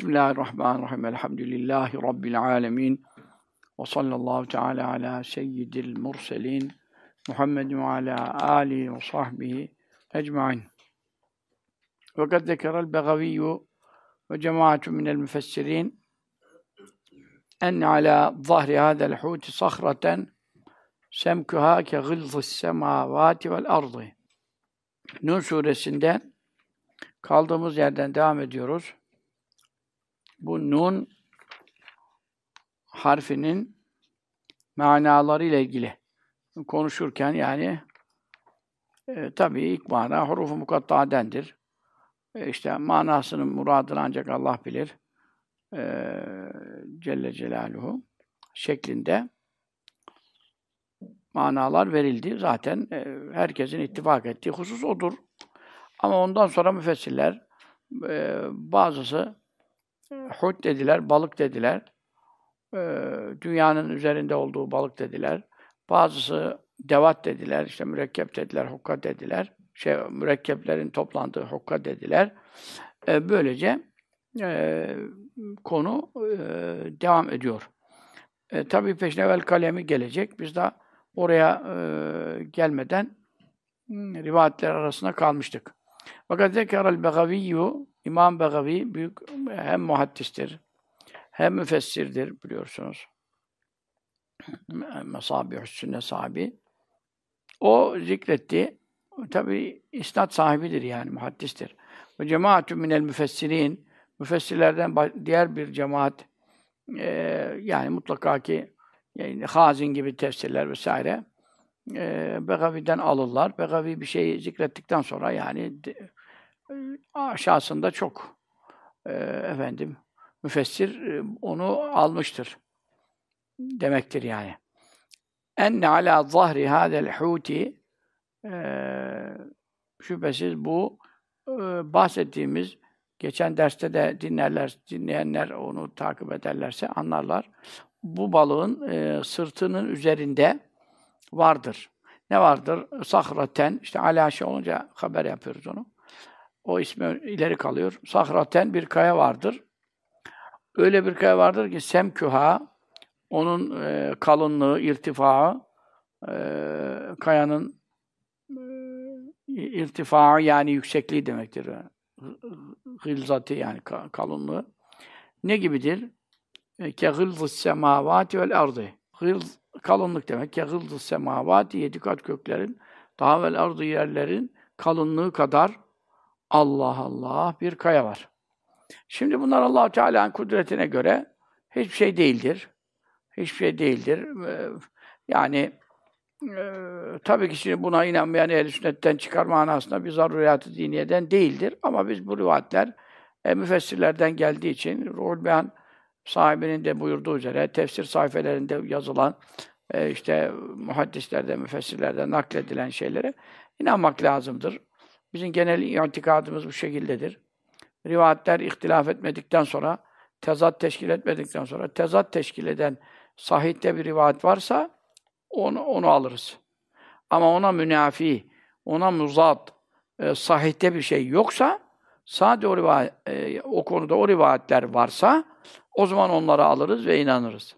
Bismillahirrahmanirrahim. Elhamdülillahi Rabbil alemin. Ve sallallahu teala ala seyyidil murselin. Muhammedin ve ala alihi ve sahbihi ecmain. Ve kad zekerel Begaviyyü ve cemaatun minel müfessirin enne ala zahri hadel huti sahreten semkuha ke gılzı's semavati vel ardı. Nun suresinden kaldığımız yerden devam ediyoruz. Bu nun harfinin manaları ile ilgili konuşurken yani tabii ilk mana hurufu mukatta'dendir. İşte manasının muradını ancak Allah bilir. Celle Celaluhu şeklinde manalar verildi. Zaten herkesin ittifak ettiği husus odur. Ama ondan sonra müfessirler bazısı hut dediler, balık dediler. Dünyanın üzerinde olduğu balık dediler. Bazısı devat dediler, işte mürekkep dediler, hukka dediler. Mürekkeplerin toplandığı hukka dediler. Böylece konu devam ediyor. Tabii peşine vel kalemi gelecek. Biz de oraya gelmeden rivayetler arasında kalmıştık. Fakat zekerel Begaviyyü, İmam Begavi büyük hem muhaddistir, hem müfessirdir biliyorsunuz. Mesâbih-ü sünne sahibi. O zikretti. Tabii isnad sahibidir yani, muhaddistir. Ve cemaatun minel müfessirin, müfessirlerden diğer bir cemaat, yani mutlaka ki yani Hazin gibi tefsirler vesaire Begavi'den alırlar. Begavi bir şeyi zikrettikten sonra yani aşağısında çok müfessir onu almıştır demektir yani. Enne ala zahri hadel huti, şüphesiz bu bahsettiğimiz, geçen derste de dinleyenler onu takip ederlerse anlarlar. Bu balığın sırtının üzerinde vardır. Ne vardır? Sahraten, işte alaşe olunca haber yapıyoruz onu. O ismi ileri kalıyor. Sahraten bir kaya vardır. Öyle bir kaya vardır ki semküha, onun kalınlığı, irtifaı, kayanın irtifaı yani yüksekliği demektir. Gılzatı yani kalınlığı. Ne gibidir? Ke gılzı's semavati vel ardı. Gılz kalınlık demek. Ke gılzı's semavati, 7 kat göklerin, daha vel ardı yerlerin kalınlığı kadar Allah Allah bir kaya var. Şimdi bunlar Allah-u Teala'nın kudretine göre hiçbir şey değildir. Hiçbir şey değildir. Yani tabii ki şimdi buna inanmayan ehl-i sünnetten çıkar manasında bir zaruriyat-ı diniyeden değildir. Ama biz bu rivayetler müfessirlerden geldiği için Ruhul Beyan sahibinin de buyurduğu üzere tefsir sayfelerinde yazılan işte muhaddislerden, müfessirlerden nakledilen şeylere inanmak lazımdır. Bizim genel itikadımız bu şekildedir. Rivayetler ihtilaf etmedikten sonra, tezat teşkil etmedikten sonra, tezat teşkil eden sahihte bir rivayet varsa onu alırız. Ama ona münafi, ona muzad, sahihte bir şey yoksa, sadece o rivayet, o konuda o rivayetler varsa, o zaman onları alırız ve inanırız.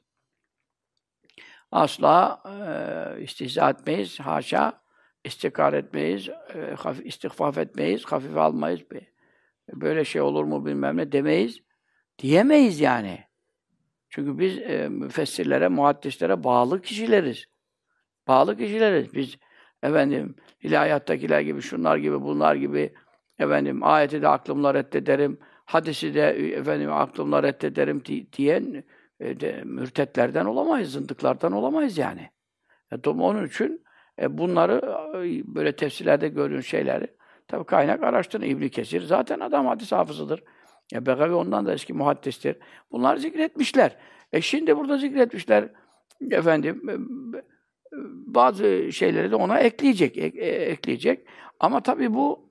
Asla istihza etmeyiz, haşa, istikrar etmeyiz, istigfaf etmeyiz, hafife almayız. Böyle şey olur mu bilmem ne demeyiz, diyemeyiz yani. Çünkü biz müfessirlere, muhaddislere bağlı kişileriz. Bağlı kişileriz. Biz ilahiyattakiler gibi, şunlar gibi, bunlar gibi ayeti de aklımla reddederim, hadisi de aklımla reddederim diyen mürtetlerden olamayız, zındıklardan olamayız yani. Onun için bunları böyle tefsirlerde gördüğün şeyleri tabii kaynak araştırın. İbn Kesir zaten adam hadis hafızıdır. Begavi ondan da eski muhaddistir. Bunlar zikretmişler. Şimdi burada zikretmişler bazı şeyleri de ona ekleyecek. Ama tabii bu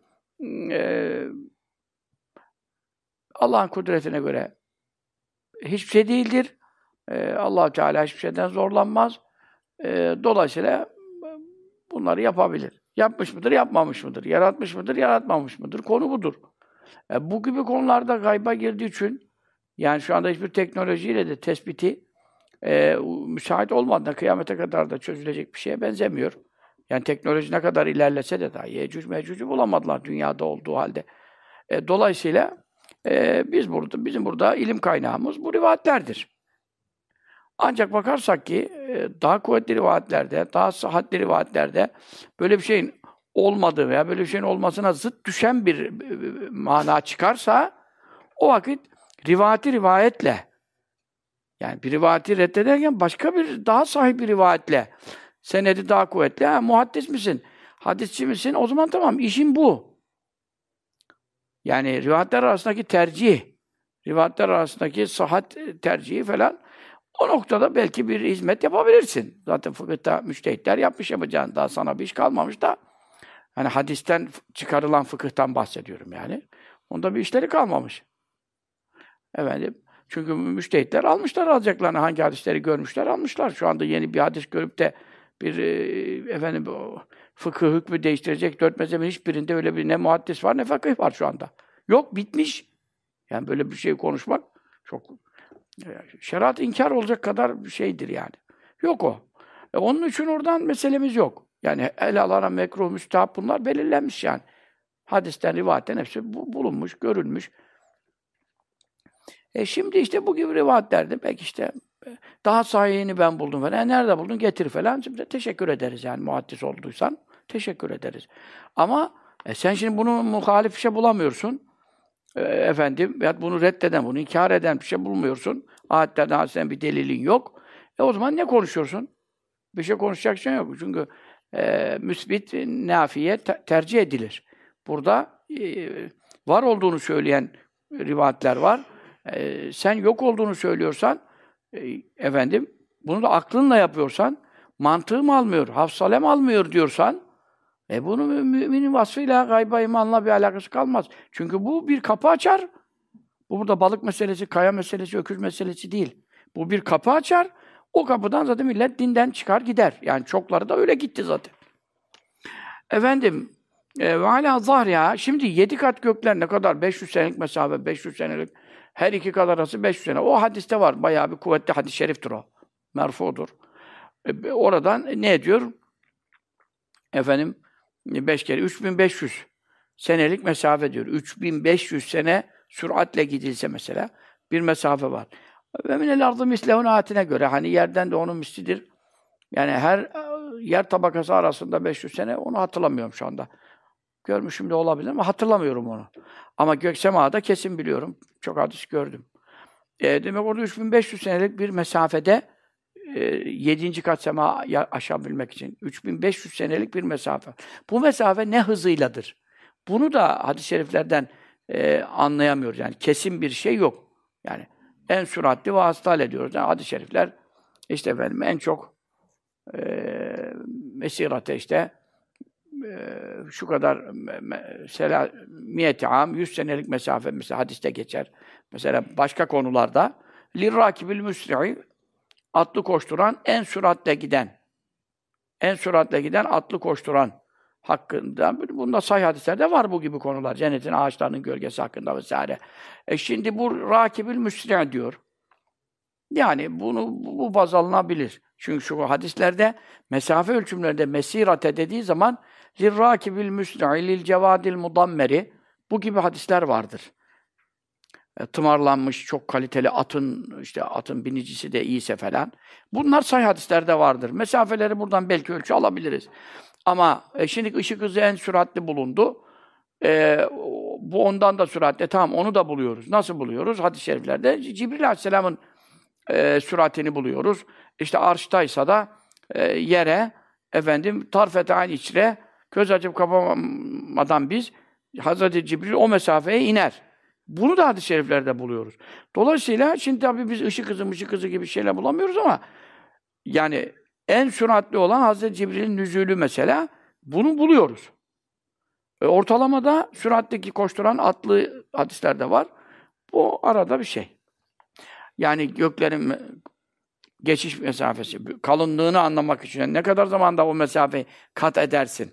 Allah'ın kudretine göre hiçbir şey değildir. Allah-u Teala hiçbir şeyden zorlanmaz. Dolayısıyla bunları yapabilir. Yapmış mıdır, yapmamış mıdır? Yaratmış mıdır, yaratmamış mıdır? Konu budur. Bu gibi konularda gayba girdiği için Yani şu anda hiçbir teknolojiyle de tespiti müsait olmadan kıyamete kadar da çözülecek bir şeye benzemiyor. Yani teknoloji ne kadar ilerlese de daha Yecüc Mecüc'ü bulamadılar dünyada olduğu halde. Dolayısıyla bizim burada ilim kaynağımız bu rivayetlerdir. Ancak bakarsak ki daha kuvvetli rivayetlerde, daha sıhhatli rivayetlerde böyle bir şeyin olmadığı veya böyle bir şeyin olmasına zıt düşen bir mana çıkarsa o vakit rivayetle yani bir rivayeti reddederken başka bir daha sahih bir rivayetle senedi daha kuvvetli. Muhaddis misin? Hadisçi misin? O zaman tamam işin bu. Yani rivayetler arasındaki tercih, rivayetler arasındaki sıhhat tercihi falan o noktada belki bir hizmet yapabilirsin. Zaten fıkıhta müçtehitler yapmış yapacağın. Daha sana bir iş kalmamış da hani hadisten çıkarılan fıkıhtan bahsediyorum yani. Onda bir işleri kalmamış. Efendim, çünkü müçtehitler almışlar alacaklarını. Hangi hadisleri görmüşler almışlar. Şu anda yeni bir hadis görüp de bir fıkıh hükmü değiştirecek 4 mezhebin hiçbirinde öyle bir ne muhaddis var ne fakih var şu anda. Yok, bitmiş. Yani böyle bir şey konuşmak çok şeriat inkar olacak kadar bir şeydir yani. Yok o. Onun için oradan meselemiz yok. Yani helal, mekruh, müstehap bunlar belirlenmiş yani. Hadisten, rivayetten hepsi bulunmuş, görülmüş. Şimdi işte bu gibi rivayetlerde belki işte daha sahihini ben buldum falan. Nerede buldun? Getir falan. Şimdi teşekkür ederiz yani muhaddis olduysan. Teşekkür ederiz. Ama sen şimdi bunu muhalif bir şey bulamıyorsun. Efendim, ya bunu reddeden, bunu inkar eden bir şey bulmuyorsun. Ayetlerden, hadislerden bir delilin yok. O zaman ne konuşuyorsun? Bir şey konuşacak şey yok. Çünkü müsbit, nafiye tercih edilir. Burada var olduğunu söyleyen rivayetler var. Sen yok olduğunu söylüyorsan, efendim, bunu da aklınla yapıyorsan, mantığım almıyor, hafsalem almıyor diyorsan, bunun müminin vasfıyla, gayba imanla bir alakası kalmaz. Çünkü bu bir kapı açar. Bu burada balık meselesi, kaya meselesi, öküz meselesi değil. Bu bir kapı açar. O kapıdan zaten millet dinden çıkar gider. Yani çokları da öyle gitti zaten. Efendim, ve hala zahriha, şimdi 7 kat gökler ne kadar? 500 senelik mesafe, 500 senelik. Her iki kat arası 500 sene. O hadiste var. Bayağı bir kuvvetli hadis-i şeriftir o. Merfudur. Oradan ne diyor? Efendim, 5 kere 3500 senelik mesafe diyor. 3500 sene süratle gidilse mesela bir mesafe var. Ve minel ardı mislehun ayetine göre hani yerden de onun mislidir. Yani her yer tabakası arasında 500 sene onu hatırlamıyorum şu anda. Görmüşüm de olabilir ama hatırlamıyorum onu. Ama gök semada kesin biliyorum. Çok hadis gördüm. Demek orada 3500 senelik bir mesafede 7. kat sema aşabilmek için 3500 senelik bir mesafe. Bu mesafe ne hızıyladır? Bunu da hadis-i şeriflerden anlayamıyoruz. Yani kesin bir şey yok. Yani en süratli vasıtayla ediyoruz. Yani hadis-i şerifler işte efendim en çok mesirate işte şu kadar miyeti am 100 senelik mesafe mesela hadiste geçer. Mesela başka konularda lirrakibil müsri'i atlı koşturan en süratle giden atlı koşturan hakkında bunda sahih hadislerde var bu gibi konular. Cennetin ağaçlarının gölgesi hakkında vesaire. Şimdi bu rakibül müsri' diyor. Yani bu baz alınabilir. Çünkü şu hadislerde mesafe ölçümlerinde mesirate dediği zaman lirrakibil müsri'i lil cevadil mudammeri bu gibi hadisler vardır. Tımarlanmış, çok kaliteli atın binicisi de iyiyse falan. Bunlar sahih hadislerde vardır. Mesafeleri buradan belki ölçü alabiliriz. Ama şimdi ışık hızı en süratli bulundu. Bu ondan da süratli. Tamam, onu da buluyoruz. Nasıl buluyoruz? Hadis-i şeriflerde Cibril Aleyhisselam'ın süratini buluyoruz. İşte arştaysa da yere tarfete aynı içre göz açıp kapamadan biz Hazreti Cibril o mesafeye iner. Bunu da hadis-i şeriflerde buluyoruz. Dolayısıyla şimdi tabii biz ışık hızı gibi şeyler bulamıyoruz ama yani en süratli olan Hazreti Cibril'in nüzulü mesela bunu buluyoruz. Ortalamada süratteki koşturan atlı hadislerde var. Bu arada bir şey. Yani göklerin geçiş mesafesi, kalınlığını anlamak için ne kadar zamanda o mesafeyi kat edersin?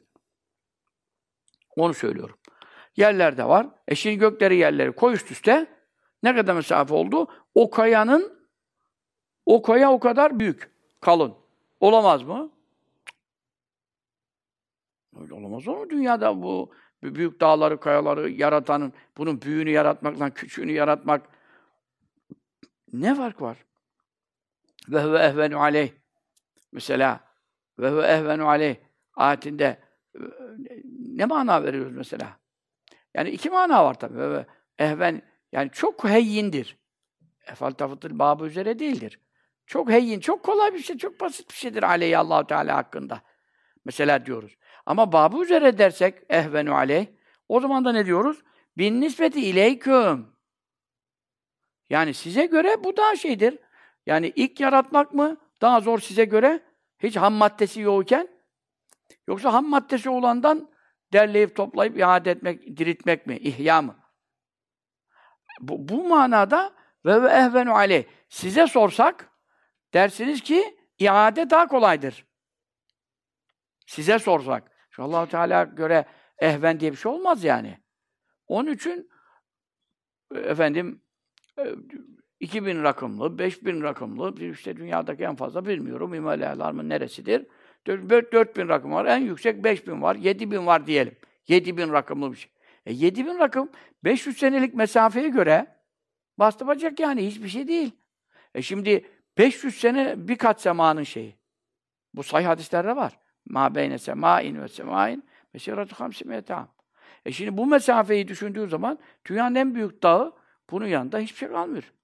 Onu söylüyorum. Yerlerde var. Şimdi gökleri yerleri koy üst üste. Ne kadar mesafe oldu? O kaya o kadar büyük, kalın. Olamaz mı? Öyle olamaz olur mu dünyada bu büyük dağları, kayaları yaratanın, bunun büyüğünü yaratmakla küçüğünü yaratmak ne fark var? Ve huve ehvenu aleyh. Mesela ve huve ehvenu aleyh ayetinde ne mana veriyoruz mesela? Yani iki mana var tabii. Ve ehven yani çok heyyindir. Efal tafıtıl babı üzere değildir. Çok heyyin, çok kolay bir şey, çok basit bir şeydir aleyhi Allah Teala hakkında. Mesela diyoruz. Ama babı üzere dersek ehvenu aleyh, o zaman da ne diyoruz? Bin nispeti ileyküm. Yani size göre bu daha şeydir. Yani ilk yaratmak mı daha zor size göre? Hiç ham maddesi yokken? Yoksa ham maddesi olandan derleyip toplayıp iade etmek, diriltmek mi? İhya mı? Bu manada ve ehvenu aleyh. Size sorsak dersiniz ki iade daha kolaydır. Size sorsak. Şu Allah-u Teala göre ehven diye bir şey olmaz yani. Onun için efendim 2000 rakımlı, 5000 rakımlı, işte dünyadaki en fazla bilmiyorum, Himalayalar neresidir? 4000 rakım var, en yüksek 5000 var, 7000 var diyelim. 7000 rakımlı bir şey. 7000 rakım 500 senelik mesafeye göre bastı bacak yani hiçbir şey değil. Şimdi 500 sene bir kat semanın şeyi. Bu sahih hadislerde var. Ma beyne semâin ve semâin mesîratu 500 am. Şimdi bu mesafeyi düşündüğü zaman dünyanın en büyük dağı bunun yanında hiçbir şey kalmıyor.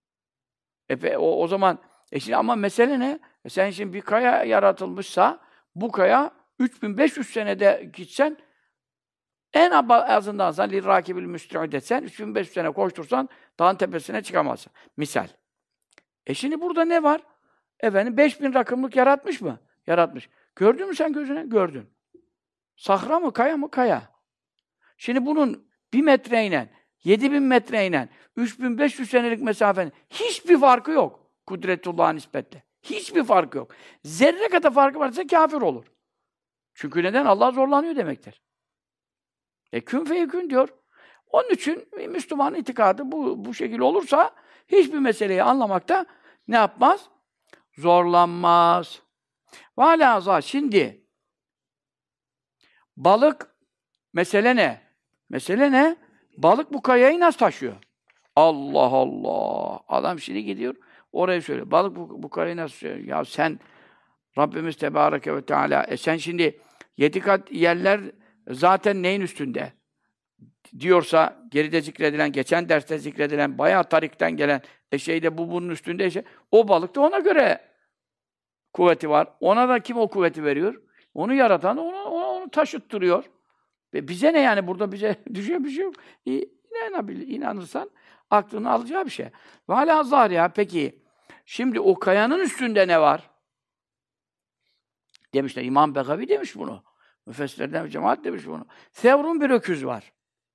O zaman şimdi ama mesele ne? Sen şimdi bir kaya yaratılmışsa bu kaya 3500 senede gitsen en azından sen lirrakibil müst'id etsen 3500 sene koştursan dağın tepesine çıkamazsın. Misal. Şimdi burada ne var? Efendim 5000 rakımlık yaratmış mı? Yaratmış. Gördün mü sen gözüne? Gördün. Sahra mı, kaya mı? Kaya. Şimdi bunun 1 metreyle, 7000 metreyle, 3500 senelik mesafenin hiçbir farkı yok. Kudretullah'a nispetle. Hiçbir farkı yok. Zerre kadar farkı varsa kafir olur. Çünkü neden? Allah zorlanıyor demektir. Kün feyekün diyor. Onun için Müslümanın itikadı bu şekilde olursa hiçbir meseleyi anlamakta ne yapmaz? Zorlanmaz. Vâlâzâ şimdi balık mesele ne? Mesele ne? Balık bu kayayı nasıl taşıyor? Allah Allah! Adam şimdi gidiyor, oraya söylüyor. Balık bu kayayı nasıl taşıyor? Ya sen, Rabbimiz Tebareke ve Teâlâ, sen şimdi 7 kat yerler zaten neyin üstünde? Diyorsa, geride zikredilen, geçen derste zikredilen, bayağı tarikten gelen şeyde bunun üstünde o balık da ona göre kuvveti var. Ona da kim o kuvveti veriyor? Onu yaratan onu taşıttırıyor. Ve bize ne yani? Burada bize düşen bir şey yok. İnanırsan aklını alacağı bir şey. Ve hâlâ zâr ya. Peki, şimdi o kayanın üstünde ne var? Demişler, İmam Begavi demiş bunu. Müfessirlerden bir cemaat demiş bunu. Sevrun bir öküz var.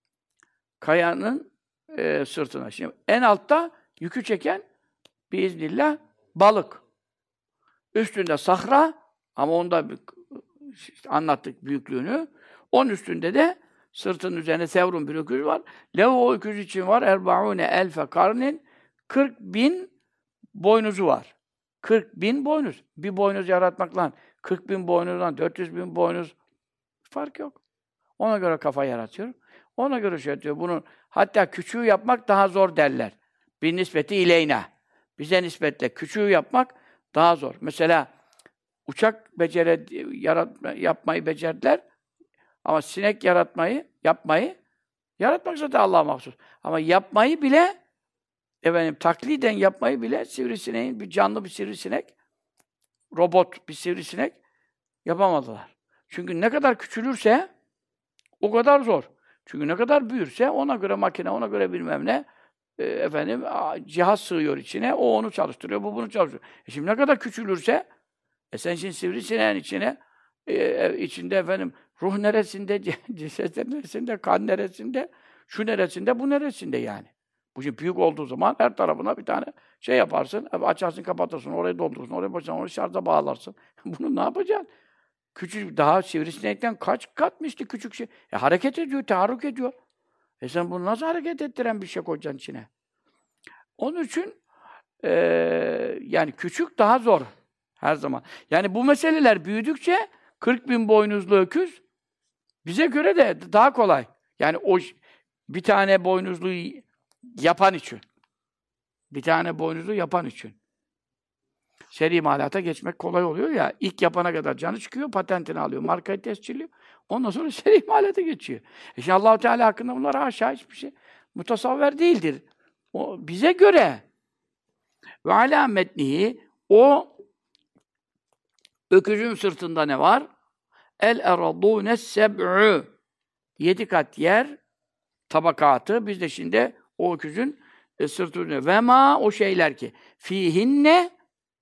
Kayanın sırtına. Şimdi en altta yükü çeken biiznillah balık. Üstünde sahra ama onda işte anlattık büyüklüğünü. Onun üstünde de sırtının üzerine sevrun bir öküz var. Lehu o öküz için var. Erbaune elfe karnin 40.000 boynuzu var. 40.000 boynuz. Bir boynuz yaratmakla 40.000 boynuzdan 400.000 boynuz fark yok. Ona göre kafa yaratıyor. Ona göre şey diyor. Bunun hatta küçüğü yapmak daha zor derler. Bir nispeti ileyna. Bize nispetle küçüğü yapmak daha zor. Mesela uçak yapmayı becerdiler. Ama sinek yaratmak zaten Allah'a mahsus. Ama yapmayı bile, takliden yapmayı bile sivrisineğin, bir canlı bir sivrisinek, robot bir sivrisinek yapamadılar. Çünkü ne kadar küçülürse o kadar zor. Çünkü ne kadar büyürse ona göre makine, ona göre bilmem ne, cihaz sığıyor içine, o onu çalıştırıyor, bu bunu çalıştırıyor. Şimdi ne kadar küçülürse, sen şimdi sivrisineğin içinde ruh neresinde, ceset neresinde, kan neresinde, şu neresinde, bu neresinde yani. Bu şimdi büyük olduğu zaman her tarafına bir tane şey yaparsın, açarsın, kapatırsın, orayı doldurursun, oraya başlarsın, orayı şarja bağlarsın. Bunu ne yapacaksın? Küçük, daha sivrisinekten kaç kat misli küçük şey. Hareket ediyor, tahakkuk ediyor. Sen bunu nasıl hareket ettiren bir şey koyacaksın içine? Onun için yani küçük daha zor her zaman. Yani bu meseleler büyüdükçe 40.000 boynuzlu öküz bize göre de daha kolay. Yani o bir tane boynuzlu yapan için. Bir tane boynuzlu yapan için. Seri imalata geçmek kolay oluyor ya. İlk yapana kadar canı çıkıyor, patentini alıyor, markayı tescilliyor. Ondan sonra seri imalata geçiyor. Şimdi Allah-u Teala hakkında bunlar haşa hiçbir şey mutasavver değildir. O bize göre ve alâ metnihi o öküzün sırtında ne var? El-eradûne seb'ü 7 kat yer tabakatı. Biz de şimdi o öküzün sırtını ve ma o şeyler ki fihinne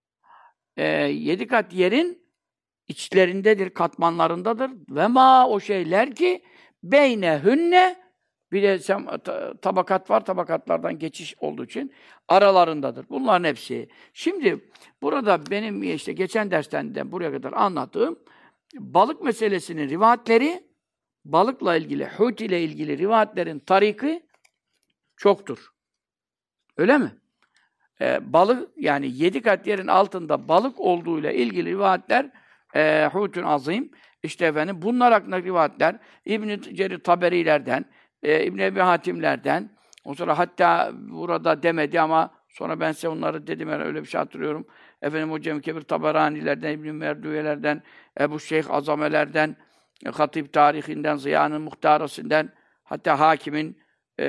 7 kat yerin içlerindedir, katmanlarındadır. Ve ma o şeyler ki beynehünne bir de tabakat var, tabakatlardan geçiş olduğu için aralarındadır. Bunların hepsi. Şimdi burada benim işte geçen dersten buraya kadar anlattığım balık meselesinin rivayetleri, balıkla ilgili, hut ile ilgili rivayetlerin tariki çoktur. Öyle mi? Balık, yani 7 kat yerin altında balık olduğuyla ilgili rivayetler hutun azim. İşte efendim bunlar hakkında rivayetler İbn-i Cerir Taberilerden, İbn Ebi Hatimlerden, o sonra hatta burada demedi ama sonra ben size onları dedim, yani öyle bir şey hatırlıyorum. Efendim o Cem-i Kebir Taberanilerden, İbn-i Merdüyelerden, Ebu Şeyh Azamelerden, Hatip Tarihinden, Ziya'nın Muhtarasından, hatta Hakim'in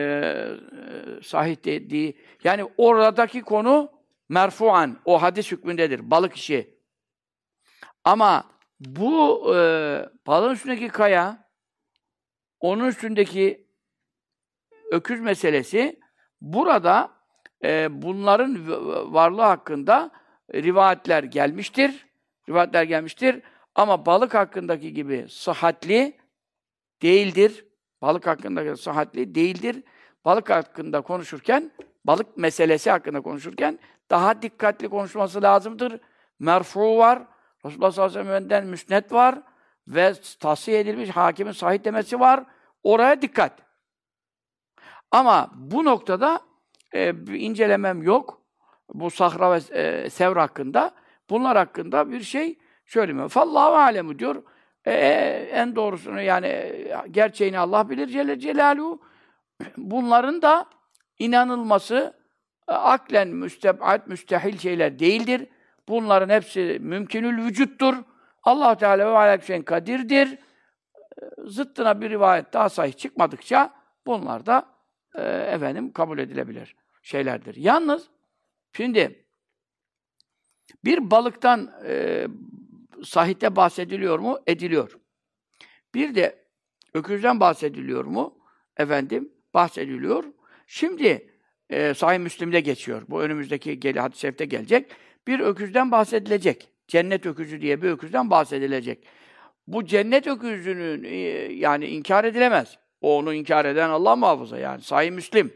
sahih dediği, yani oradaki konu merfuan, o hadis hükmündedir, balık işi. Ama bu balığın üstündeki kaya, onun üstündeki öküz meselesi, burada bunların varlığı hakkında rivayetler gelmiştir. Rivayetler gelmiştir. Ama balık hakkındaki gibi sıhhatli değildir. Balık hakkındaki sıhhatli değildir. Balık hakkında konuşurken, balık meselesi hakkında konuşurken daha dikkatli konuşması lazımdır. Merfu var. Resulullah sallallahu aleyhi ve sellem'den müsned var ve tahsih edilmiş hakimin sahih demesi var. Oraya dikkat. Ama bu noktada bir incelemem yok. Bu Sahra ve Sevr hakkında. Bunlar hakkında bir şey söylemiyor. Fallahu alemu diyor. En doğrusunu, yani gerçeğini Allah bilir Celle Celaluhu. Bunların da inanılması aklen müsteb'at, müstehil şeyler değildir. Bunların hepsi mümkünül vücuttur. Allah Teala ve alâ şeyin kadirdir. Zıttına bir rivayet daha sahih çıkmadıkça bunlar da efendim kabul edilebilir şeylerdir. Yalnız şimdi bir balıktan sahihte bahsediliyor mu? Ediliyor. Bir de öküzden bahsediliyor mu? Efendim bahsediliyor. Şimdi Sahih Müslim'de geçiyor. Bu önümüzdeki hadis-i şerifte gelecek. Bir öküzden bahsedilecek. Cennet öküzü diye bir öküzden bahsedilecek. Bu cennet öküzünün yani inkar edilemez. O onu inkar eden Allah muhafaza yani. Sahih Müslim.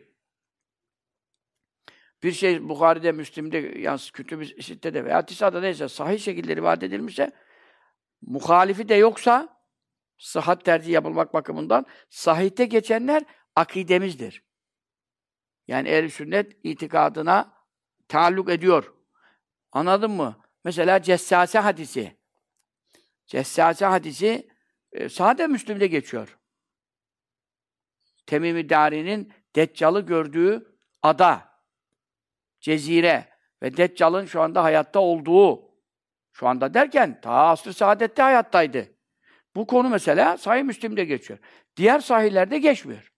Bir şey Bukhari'de, Müslim'de, yani Kütüb-i Sitte'de veya Tisa'da neyse sahih şekilde rivayet edilmişse, muhalifi de yoksa sıhhat tercih yapılmak bakımından sahihte geçenler akidemizdir. Yani ehl-i sünnet itikadına taalluk ediyor. Anladın mı? Mesela Cessase hadisi. Cessase hadisi sade Müslim'de geçiyor. Temim-i Dari'nin Deccal'ı gördüğü ada, cezire ve Deccal'ın şu anda hayatta olduğu, şu anda derken ta asr-ı saadette hayattaydı. Bu konu mesela Sahih Müslim'de geçiyor. Diğer sahihlerde geçmiyor.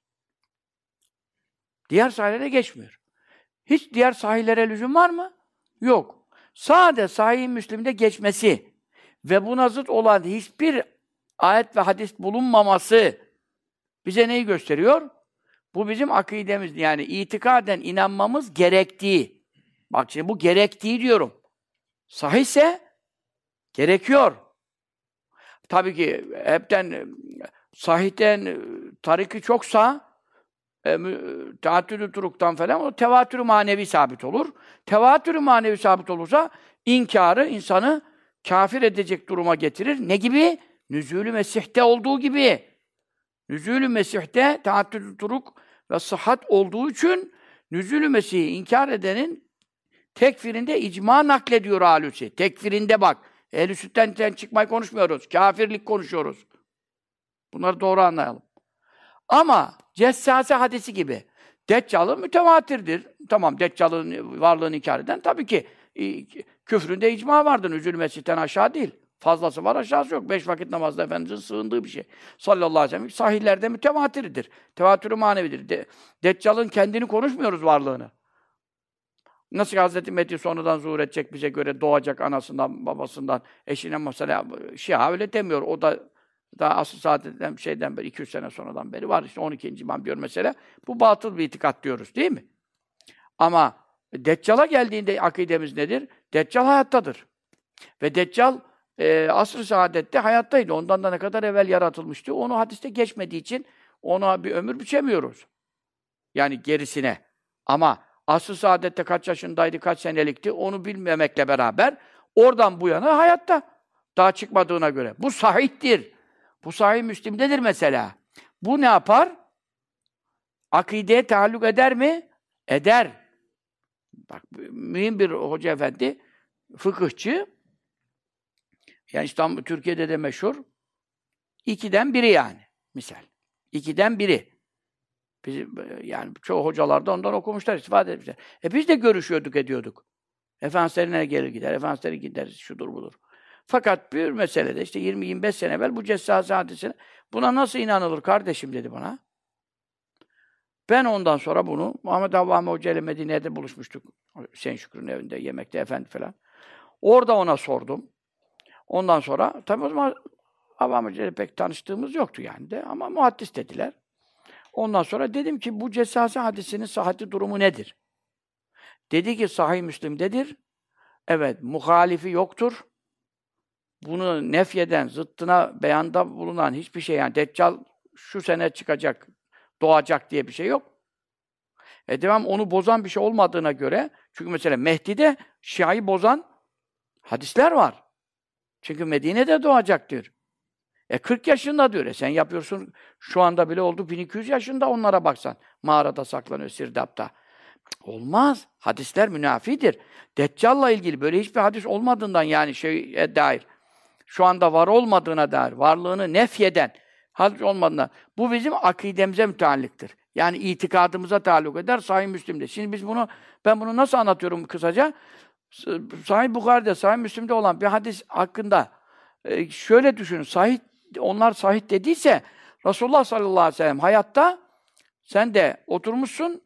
Diğer sahihlerde geçmiyor. Hiç diğer sahihlere lüzum var mı? Yok. Sade Sahih Müslim'de geçmesi ve buna zıt olan hiçbir ayet ve hadis bulunmaması bize neyi gösteriyor? Bu bizim akidemiz, yani itikaden inanmamız gerektiği. Bak şimdi bu gerektiği diyorum. Sahihse gerekiyor. Tabii ki hepten sahihten tariki çoksa tevatür-ü turuktan falan o tevatür-ü manevi sabit olur. Tevatür-ü manevi sabit olursa inkarı insanı kafir edecek duruma getirir. Ne gibi? Nüzûl-ü Mesih'te olduğu gibi. Nüzûl-ü Mesih'te tevatür-ü turuk ve sıhhat olduğu için Nüzul-ü Mesih'i inkar edenin tekfirinde icma naklediyor Alusi. Tekfirinde bak. Ehl-i Sünnet'ten çıkmayı konuşmuyoruz. Kâfirlik konuşuyoruz. Bunları doğru anlayalım. Ama Cessase hadisi gibi Deccal'ı mütevatirdir. Tamam, Deccal'ın varlığını inkar eden tabii ki küfründe icma vardır. Nüzul-ü Mesih'ten aşağı değil. Fazlası var, aşağısı yok. 5 vakit namazda Efendimiz'in sığındığı bir şey. Sallallahu aleyhi ve sellem. Sahillerde mütevatiridir. Tevatürü manevidir. Deccal'ın kendini konuşmuyoruz, varlığını. Nasıl Hazreti Mehdi sonradan zuhur edecek, bize göre doğacak anasından, babasından, eşine mesela Şia öyle demiyor. O da daha asıl saadetten şeyden beri, 200 sene sonradan beri var. İşte 12. imam diyor mesela. Bu batıl bir itikat diyoruz, değil mi? Ama Deccal'a geldiğinde akidemiz nedir? Deccal hayattadır. Ve Deccal asr-ı saadette hayattaydı. Ondan da ne kadar evvel yaratılmıştı. Onu hadiste geçmediği için ona bir ömür biçemiyoruz. Yani gerisine. Ama asr-ı saadette kaç yaşındaydı, kaç senelikti onu bilmemekle beraber oradan bu yana hayatta. Daha çıkmadığına göre. Bu sahihtir. Bu Sahih Müslim'dedir mesela. Bu ne yapar? Akideye taalluk eder mi? Eder. Bak, mühim bir hoca efendi, fıkıhçı, yani İstanbul, Türkiye'de de meşhur. 2'den biri yani. Misal. 2'den biri. Biz, yani çoğu hocalar da ondan okumuşlar, istifade etmişler. Biz de görüşüyorduk, ediyorduk. Efendislerine gelir gider, Efendisleri gideriz, şudur budur. Fakat bir meselede işte 20-25 sene evvel bu Cessase hadisine, buna nasıl inanılır kardeşim dedi bana. Ben ondan sonra bunu, Muhammed Avvami Hoca ile Medine'de buluşmuştuk. Hüseyin Şükrü'nün evinde, yemekte efendi falan. Orada ona sordum. Ondan sonra, tabii o zaman Avvami Hoca ile pek tanıştığımız yoktu yani de, ama muhaddis dediler. Ondan sonra dedim ki, bu Cessase hadisinin sıhhati durumu nedir? Dedi ki, Sahih Müslim'dedir. Evet, muhalifi yoktur. Bunu nefyeden, zıttına beyanda bulunan hiçbir şey, yani Deccal şu sene çıkacak, doğacak diye bir şey yok. Devam onu bozan bir şey olmadığına göre, çünkü mesela Mehdi'de Şia'yı bozan hadisler var. Çünkü Medine'de doğacak diyor. 40 yaşında diyor. Sen yapıyorsun, şu anda bile oldu 1200 yaşında onlara baksan. Mağarada saklanıyor, Sirdap'ta. Olmaz. Hadisler münafidir. Deccal'la ilgili böyle hiçbir hadis olmadığından, yani şeye dair, şu anda var olmadığına dair, varlığını nefyeden hadis olmadığından, bu bizim akidemize müteallıktır. Yani itikadımıza taalluk eder, Sahih Müslim'de. Şimdi ben bunu nasıl anlatıyorum kısaca? Sahih Bukhari'de, Sahih Müslim'de olan bir hadis hakkında şöyle düşünün, onlar sahih dediyse, Resulullah sallallahu aleyhi ve sellem hayatta, sen de oturmuşsun,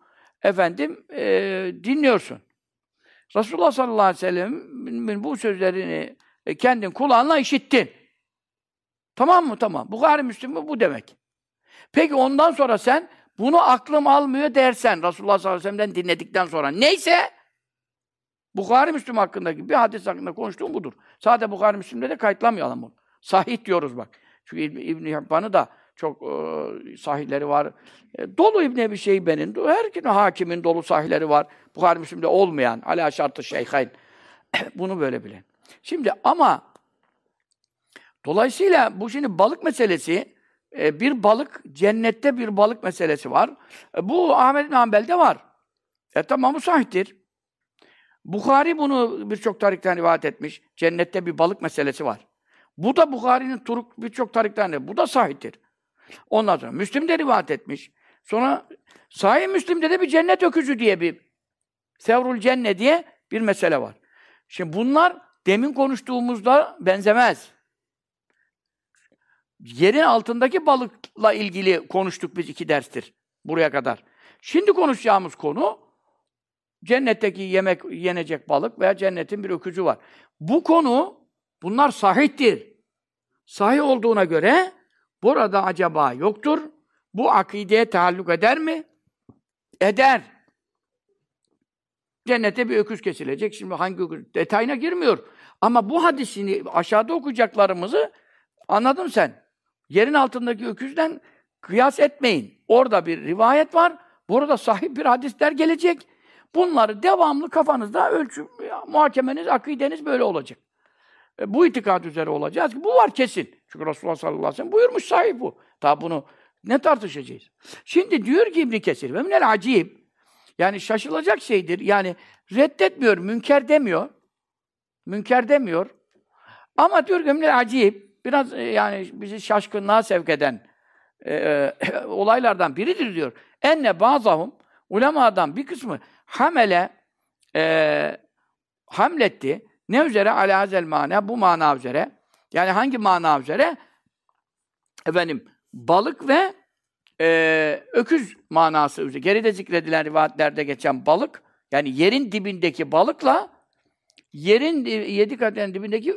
dinliyorsun. Resulullah sallallahu aleyhi ve sellem'in bu sözlerini kendin kulağınla işittin. Tamam mı? Tamam. Bukhari Müslim mi? Bu demek. Peki ondan sonra sen bunu aklım almıyor dersen, Resulullah sallallahu aleyhi ve sellem'den dinledikten sonra neyse, Bukhari Müslim hakkındaki bir hadis hakkında konuştuğum budur. Sadece Bukhari Müslim'de de kayıtlamayalım bunu. Sahih diyoruz bak. Çünkü İbn-i Hibban'ı da çok sahihleri var. Dolu İbn Ebi Şeybe'nin, her hakimin dolu sahihleri var. Bukhari Müslim'de olmayan, alâ şart-ı şeyhayn. Bunu böyle bilin. Şimdi ama dolayısıyla bu şimdi balık meselesi, bir balık, cennette bir balık meselesi var. Bu Ahmed bin Hanbel'de var. Tamam, bu sahihtir. Bukhari bunu birçok tarikten rivayet etmiş. Cennette bir balık meselesi var. Bu da Bukhari'nin birçok tarikten, bu da sahihtir. Ondan sonra Müslim de rivayet etmiş. Sonra Sahih Müslim'de de bir cennet öküzü diye bir Sevrul Cenne diye bir mesele var. Şimdi bunlar demin konuştuğumuzda benzemez. Yerin altındaki balıkla ilgili konuştuk biz 2 derstir buraya kadar. Şimdi konuşacağımız konu cennetteki yenecek balık veya cennetin bir öküzü var. Bu konu, bunlar sahihtir. Sahih olduğuna göre burada acaba yoktur. Bu akideye taalluk eder mi? Eder. Cennete bir öküz kesilecek. Şimdi hangi öküz? Detayına girmiyor. Ama bu hadisini, aşağıda okuyacaklarımızı anladın sen. Yerin altındaki öküzden kıyas etmeyin. Orada bir rivayet var. Burada sahih bir hadisler gelecek. Bunları devamlı kafanızda muhakemeniz, akideniz böyle olacak. Bu itikad üzere olacağız ki bu var kesin. Çünkü Resulullah sallallahu aleyhi ve sellem buyurmuş, sahih bu. Daha bunu ne tartışacağız? Şimdi diyor ki İbn Kesir ve minel acib, Yani şaşılacak şeydir. Yani reddetmiyor, münker demiyor. Münker demiyor. Ama diyor ki acayip, biraz yani bizi şaşkınlığa sevk eden olaylardan biridir diyor. Enne bazahum, ulemadan bir kısmı hamele hamletti. Ne üzere? Alâ hazel mana, bu mana üzere. Yani hangi mana üzere? Efendim, balık ve öküz manası üzere. Geride zikredilen rivayetlerde geçen balık, yani yerin dibindeki balıkla yerin yedi kadehin dibindeki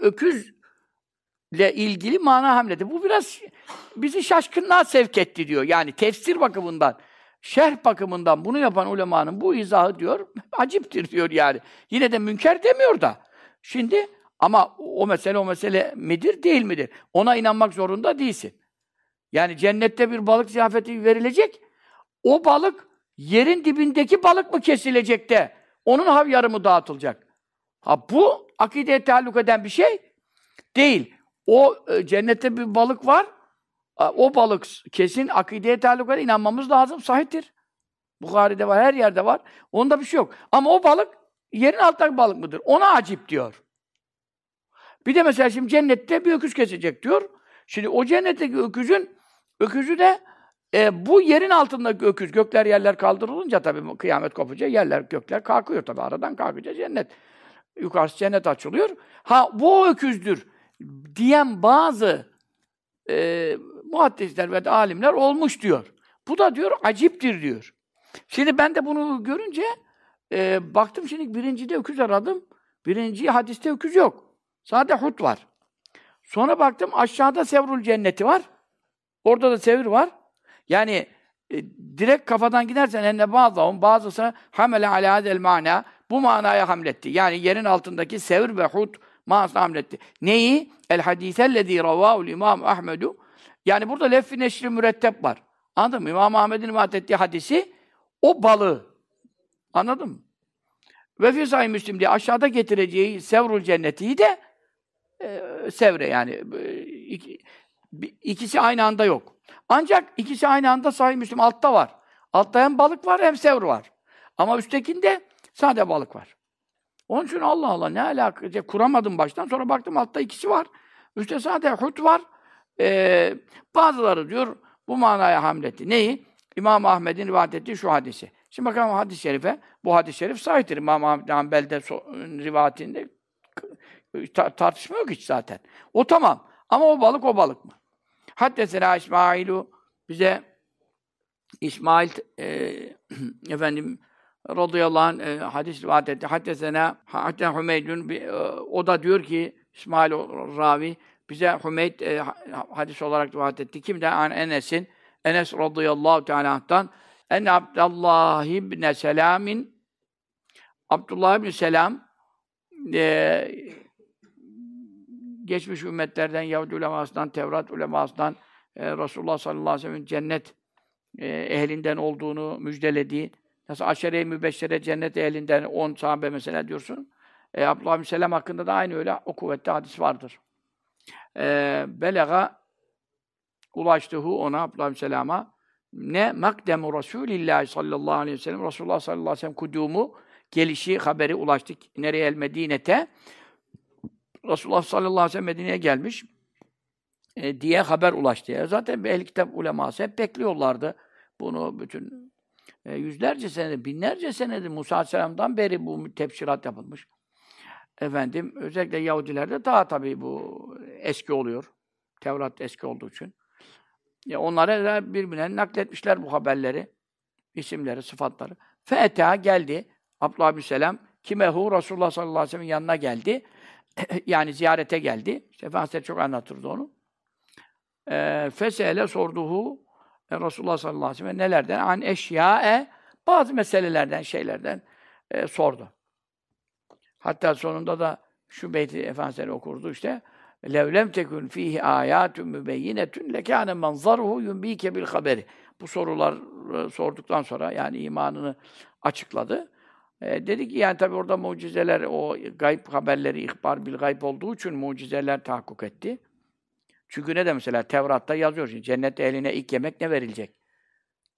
öküzle ilgili mana hamleti. Bu biraz bizi şaşkınlığa sevk etti diyor. Yani tefsir bakımından, şerh bakımından bunu yapan ulemanın bu izahı diyor, aciptir diyor yani. Yine de münker demiyor da. Şimdi ama o mesele midir, değil midir? Ona inanmak zorunda değilsin. Yani cennette bir balık ziyafeti verilecek. O balık yerin dibindeki balık mı kesilecek de onun havyarı mı dağıtılacak? Ha bu akideye taalluk eden bir şey değil. O cennette bir balık var. O balık kesin akideye taalluk eden inanmamız lazım. Sahihtir. Bukhari'de var, her yerde var. Onda bir şey yok. Ama o balık yerin altındaki balık mıdır? Ona acip diyor. Bir de mesela şimdi cennette bir öküz kesecek diyor. Şimdi o cennetteki öküzü de bu yerin altındaki öküz, gökler yerler kaldırılınca tabii kıyamet kopunca yerler gökler kalkıyor tabii, aradan kalkınca cennet. Yukarısı cennet açılıyor. Ha bu öküzdür diyen bazı muhaddisler ve alimler olmuş diyor. Bu da diyor aciptir diyor. Şimdi ben de bunu görünce baktım şimdi birincide öküz aradım. Birinci hadiste öküz yok. Sadece hut var. Sonra baktım aşağıda sevrul cenneti var. Orada da sevir var. Yani direkt kafadan gidersen enne bazısı hamele alâ hadel mana, bu manaya hamletti. Yani yerin altındaki sevir ve hut manasına hamletti. Neyi? El hadîsellezî ravâhu'l İmâm Ahmedu. Yani burada lef-i neşri müretteb var. Anladın mı? İmam Ahmed'in rivayet ettiği hadisi o balığı. Anladın mı? Ve fî sahih Müslim diye aşağıda getireceği sevrul cenneti de sevre yani ikisi aynı anda yok. Ancak ikisi aynı anda Sahih Müslim altta var. Altta hem balık var hem sevr var. Ama üsttekinde sade balık var. Onun için Allah Allah ne alaka? Kuramadım baştan. Sonra baktım altta ikisi var. Üstte sade hut var. Bazıları diyor bu manaya hamletti. Neyi? İmam Ahmed'in rivayet ettiği şu hadisi. Şimdi bakalım hadis-i şerife. Bu hadis-i şerif sahihtir. İmam Ahmed Hanbel'de rivayetinde tartışma yok hiç zaten. O tamam. Ama o balık mı? Haddesena İsmailu, bize İsmail efendim radıyallahu anh hadis rivayet etti. Haddesena hatta Hümeydun, o da diyor ki İsmail ravi bize Hümeyd hadis olarak rivayet etti. Kimden? An Enes'in. Enes radıyallahu teala anh'tan en Abdullah ibn Selam'in, Abdullah ibn Selam geçmiş ümmetlerden, Yahudi ulemasından, Tevrat ulemasından Resulullah sallallahu aleyhi ve sellem'in cennet ehlinden olduğunu müjdelediği, nasıl aşere-i mübeşşere cennet ehlinden 10 sahabe mesela diyorsun. Abdullah bin Selam hakkında da aynı öyle o kuvvetli hadis vardır. Belega ulaştıhu ona Abdullah bin Selam'a ne makdemu Resulillah sallallahu aleyhi ve sellem, Resulullah sallallahu aleyhi ve sellem kudumu, gelişi haberi ulaştık. Nereye? El Medine'te. Resulullah sallallahu aleyhi ve sellem Medine'ye gelmiş diye haber ulaştı. Zaten ehl-i kitap uleması hep bekliyorlardı. Bunu bütün yüzlerce senedir, binlerce senedir Musa aleyhisselam'dan beri bu tebşirat yapılmış. Efendim, özellikle Yahudilerde daha tabii bu eski oluyor. Tevrat eski olduğu için. Onlara birbirine nakletmişler bu haberleri, isimleri, sıfatları. Fe'eta geldi. Abdullah bin Selam kimehu Resulullah sallallahu aleyhi ve sellem'in yanına geldi. Yani ziyarete geldi. İşte Efendimiz çok anlatırdı onu. Fesele sorduğu Resulullah sallallahu aleyhi ve sellem nelerden? An eşyae, bazı meselelerden, şeylerden sordu. Hatta sonunda da şu beyti Efendimiz okurdu işte. Levlem tekun fihi ayatun mübeyyinetun lekâne manzaruhu yunbike bil haberi. Bu sorular sorduktan sonra yani imanını açıkladı. Dedi ki yani tabii orada mucizeler, o gayb haberleri ihbar bil gayb olduğu için mucizeler tahakkuk etti. Çünkü ne de mesela Tevrat'ta yazıyor şimdi cennet ehline ilk yemek ne verilecek?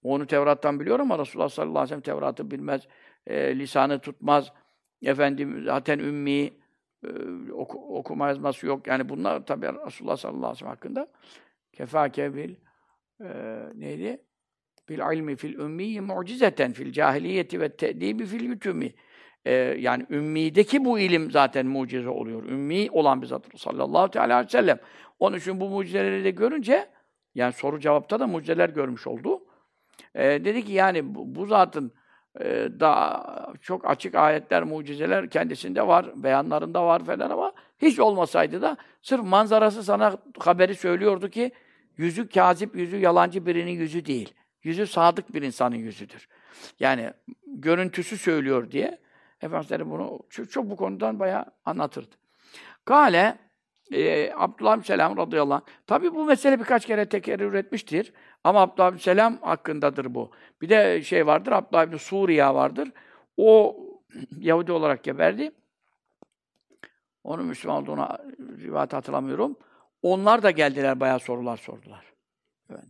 Onu Tevrat'tan biliyor ama Resulullah sallallahu aleyhi ve sellem Tevrat'ı bilmez, lisanı tutmaz. Efendim zaten ümmi, okuma yazması yok. Yani bunlar tabii Resulullah sallallahu aleyhi ve sellem hakkında kefâke bil neydi? Bil ilmi fil ümmiyyi mucizeten fil cahiliyeti ve te'dibi fil yutumi. Yani ümmideki bu ilim zaten mucize oluyor. Ümmi olan bir zat sallallahu teala aleyhi ve sellem. Onun için bu mucizeleri de görünce yani soru cevapta da mucizeler görmüş oldu. Dedi ki yani bu zatın daha çok açık ayetler, mucizeler kendisinde var, beyanlarında var falan ama hiç olmasaydı da sırf manzarası sana haberi söylüyordu ki yüzü kâzip, yüzü yalancı birinin yüzü değil. Yüzü sadık bir insanın yüzüdür. Yani görüntüsü söylüyor diye Efendimiz bunu çok bu konudan bayağı anlatırdı. Kale Abdullah bin Selam radıyallahu anh. Tabii bu mesele birkaç kere tekerrür etmiştir. Ama Abdullah bin Selam hakkındadır bu. Bir de şey vardır, Abdullah bin Suriye vardır. O Yahudi olarak geberdi. Onun Müslüman olduğuna rivayet hatırlamıyorum. Onlar da geldiler, bayağı sorular sordular. Evet.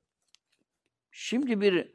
Şimdi bir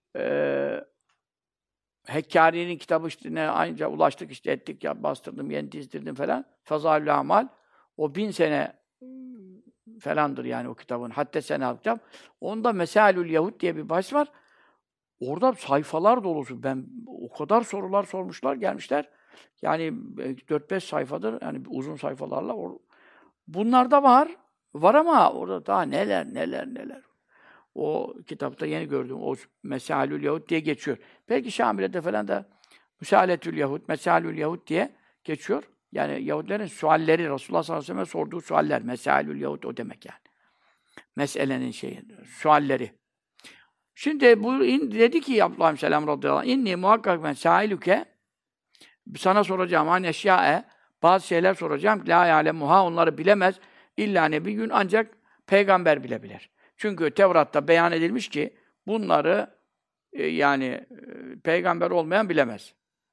Hekkari'nin kitabı işte aynıca ulaştık işte ettik ya bastırdım, yeni dizdirdim falan. Fazâilü amal. O 1000 sene falandır yani o kitabın. Hatta sene kitap. Onda Mesalül Yahud diye bir bahis var. Orada sayfalar dolusu. Ben o kadar sorular sormuşlar, gelmişler. Yani 4-5 sayfadır. Yani uzun sayfalarla. Bunlar da var. Var ama orada daha neler. O kitapta yeni gördüm. O Mesalül Yahud diye geçiyor. Belki Şamile'de falan da Müsaletül Yahud, Mesalül Yahud diye geçiyor. Yani Yahudilerin sualleri, Resulullah sallallahu aleyhi ve sellem sorduğu sualler. Mesalül Yahud o demek yani. Meselenin şeyi, sualleri. Şimdi bu dedi ki Abdullah bin Selam radıyallahu anh, inni muhakkak ben sâilüke sana soracağım hani eşya'e bazı şeyler soracağım. La ya'lemuha onları bilemez. İlla nebiyyün ancak peygamber bilebilir. Çünkü Tevrat'ta beyan edilmiş ki bunları peygamber olmayan bilemez.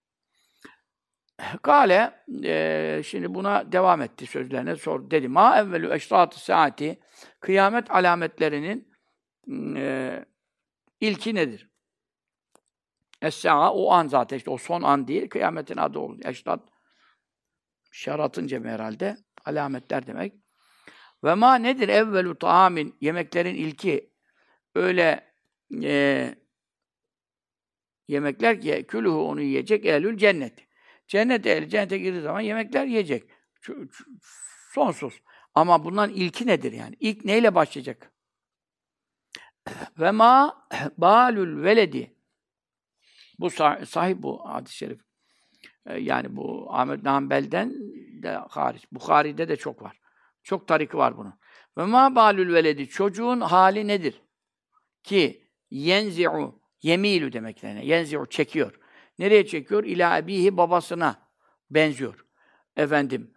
Kale şimdi buna devam etti sözlerine sordu. Dedi ma evvelü eşrat-ı saati kıyamet alametlerinin ilki nedir? Es-sa'a o an zaten işte o son an değil kıyametin adı olur. Eşrat şaratın cemi herhalde alametler demek. Ve ma nedir evvelü taamin yemeklerin ilki öyle yemekler ki külühü onu yiyecek ehlül cennet. Cennet ehli cennete girdiği zaman yemekler yiyecek. Sonsuz. Ama bunların ilki nedir yani? İlk neyle başlayacak? Ve ma balül veledi. Bu sahih bu hadis-i şerif. Yani bu Ahmed bin Hanbel'den de hariç. Bukhari'de de çok var. Çok tariki var bunun. Ve ma balül veledi. Çocuğun hali nedir? Ki yenzi'u yemilü demek yani. Yenzi'u çekiyor. Nereye çekiyor? İlâ ebihi babasına benziyor. Efendim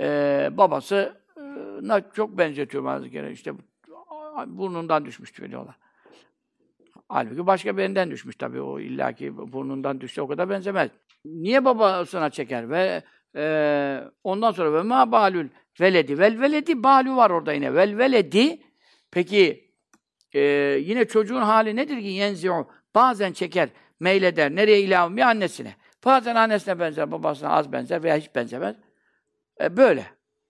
babasına çok benzetiyor bazı kere. İşte burnundan düşmüştü diyorlar. Halbuki başka birinden düşmüş tabii. O illaki burnundan düşse o kadar benzemez. Niye babasına çeker? Ve ondan sonra ve ma balül veledi. Vel veledi balü var orada yine. Vel veledi. Peki yine çocuğun hali nedir ki yenzi'u? Bazen çeker, meyleder. Nereye ilahım? Bir annesine. Bazen annesine benzer, babasına az benzer veya hiç benzemez. Böyle.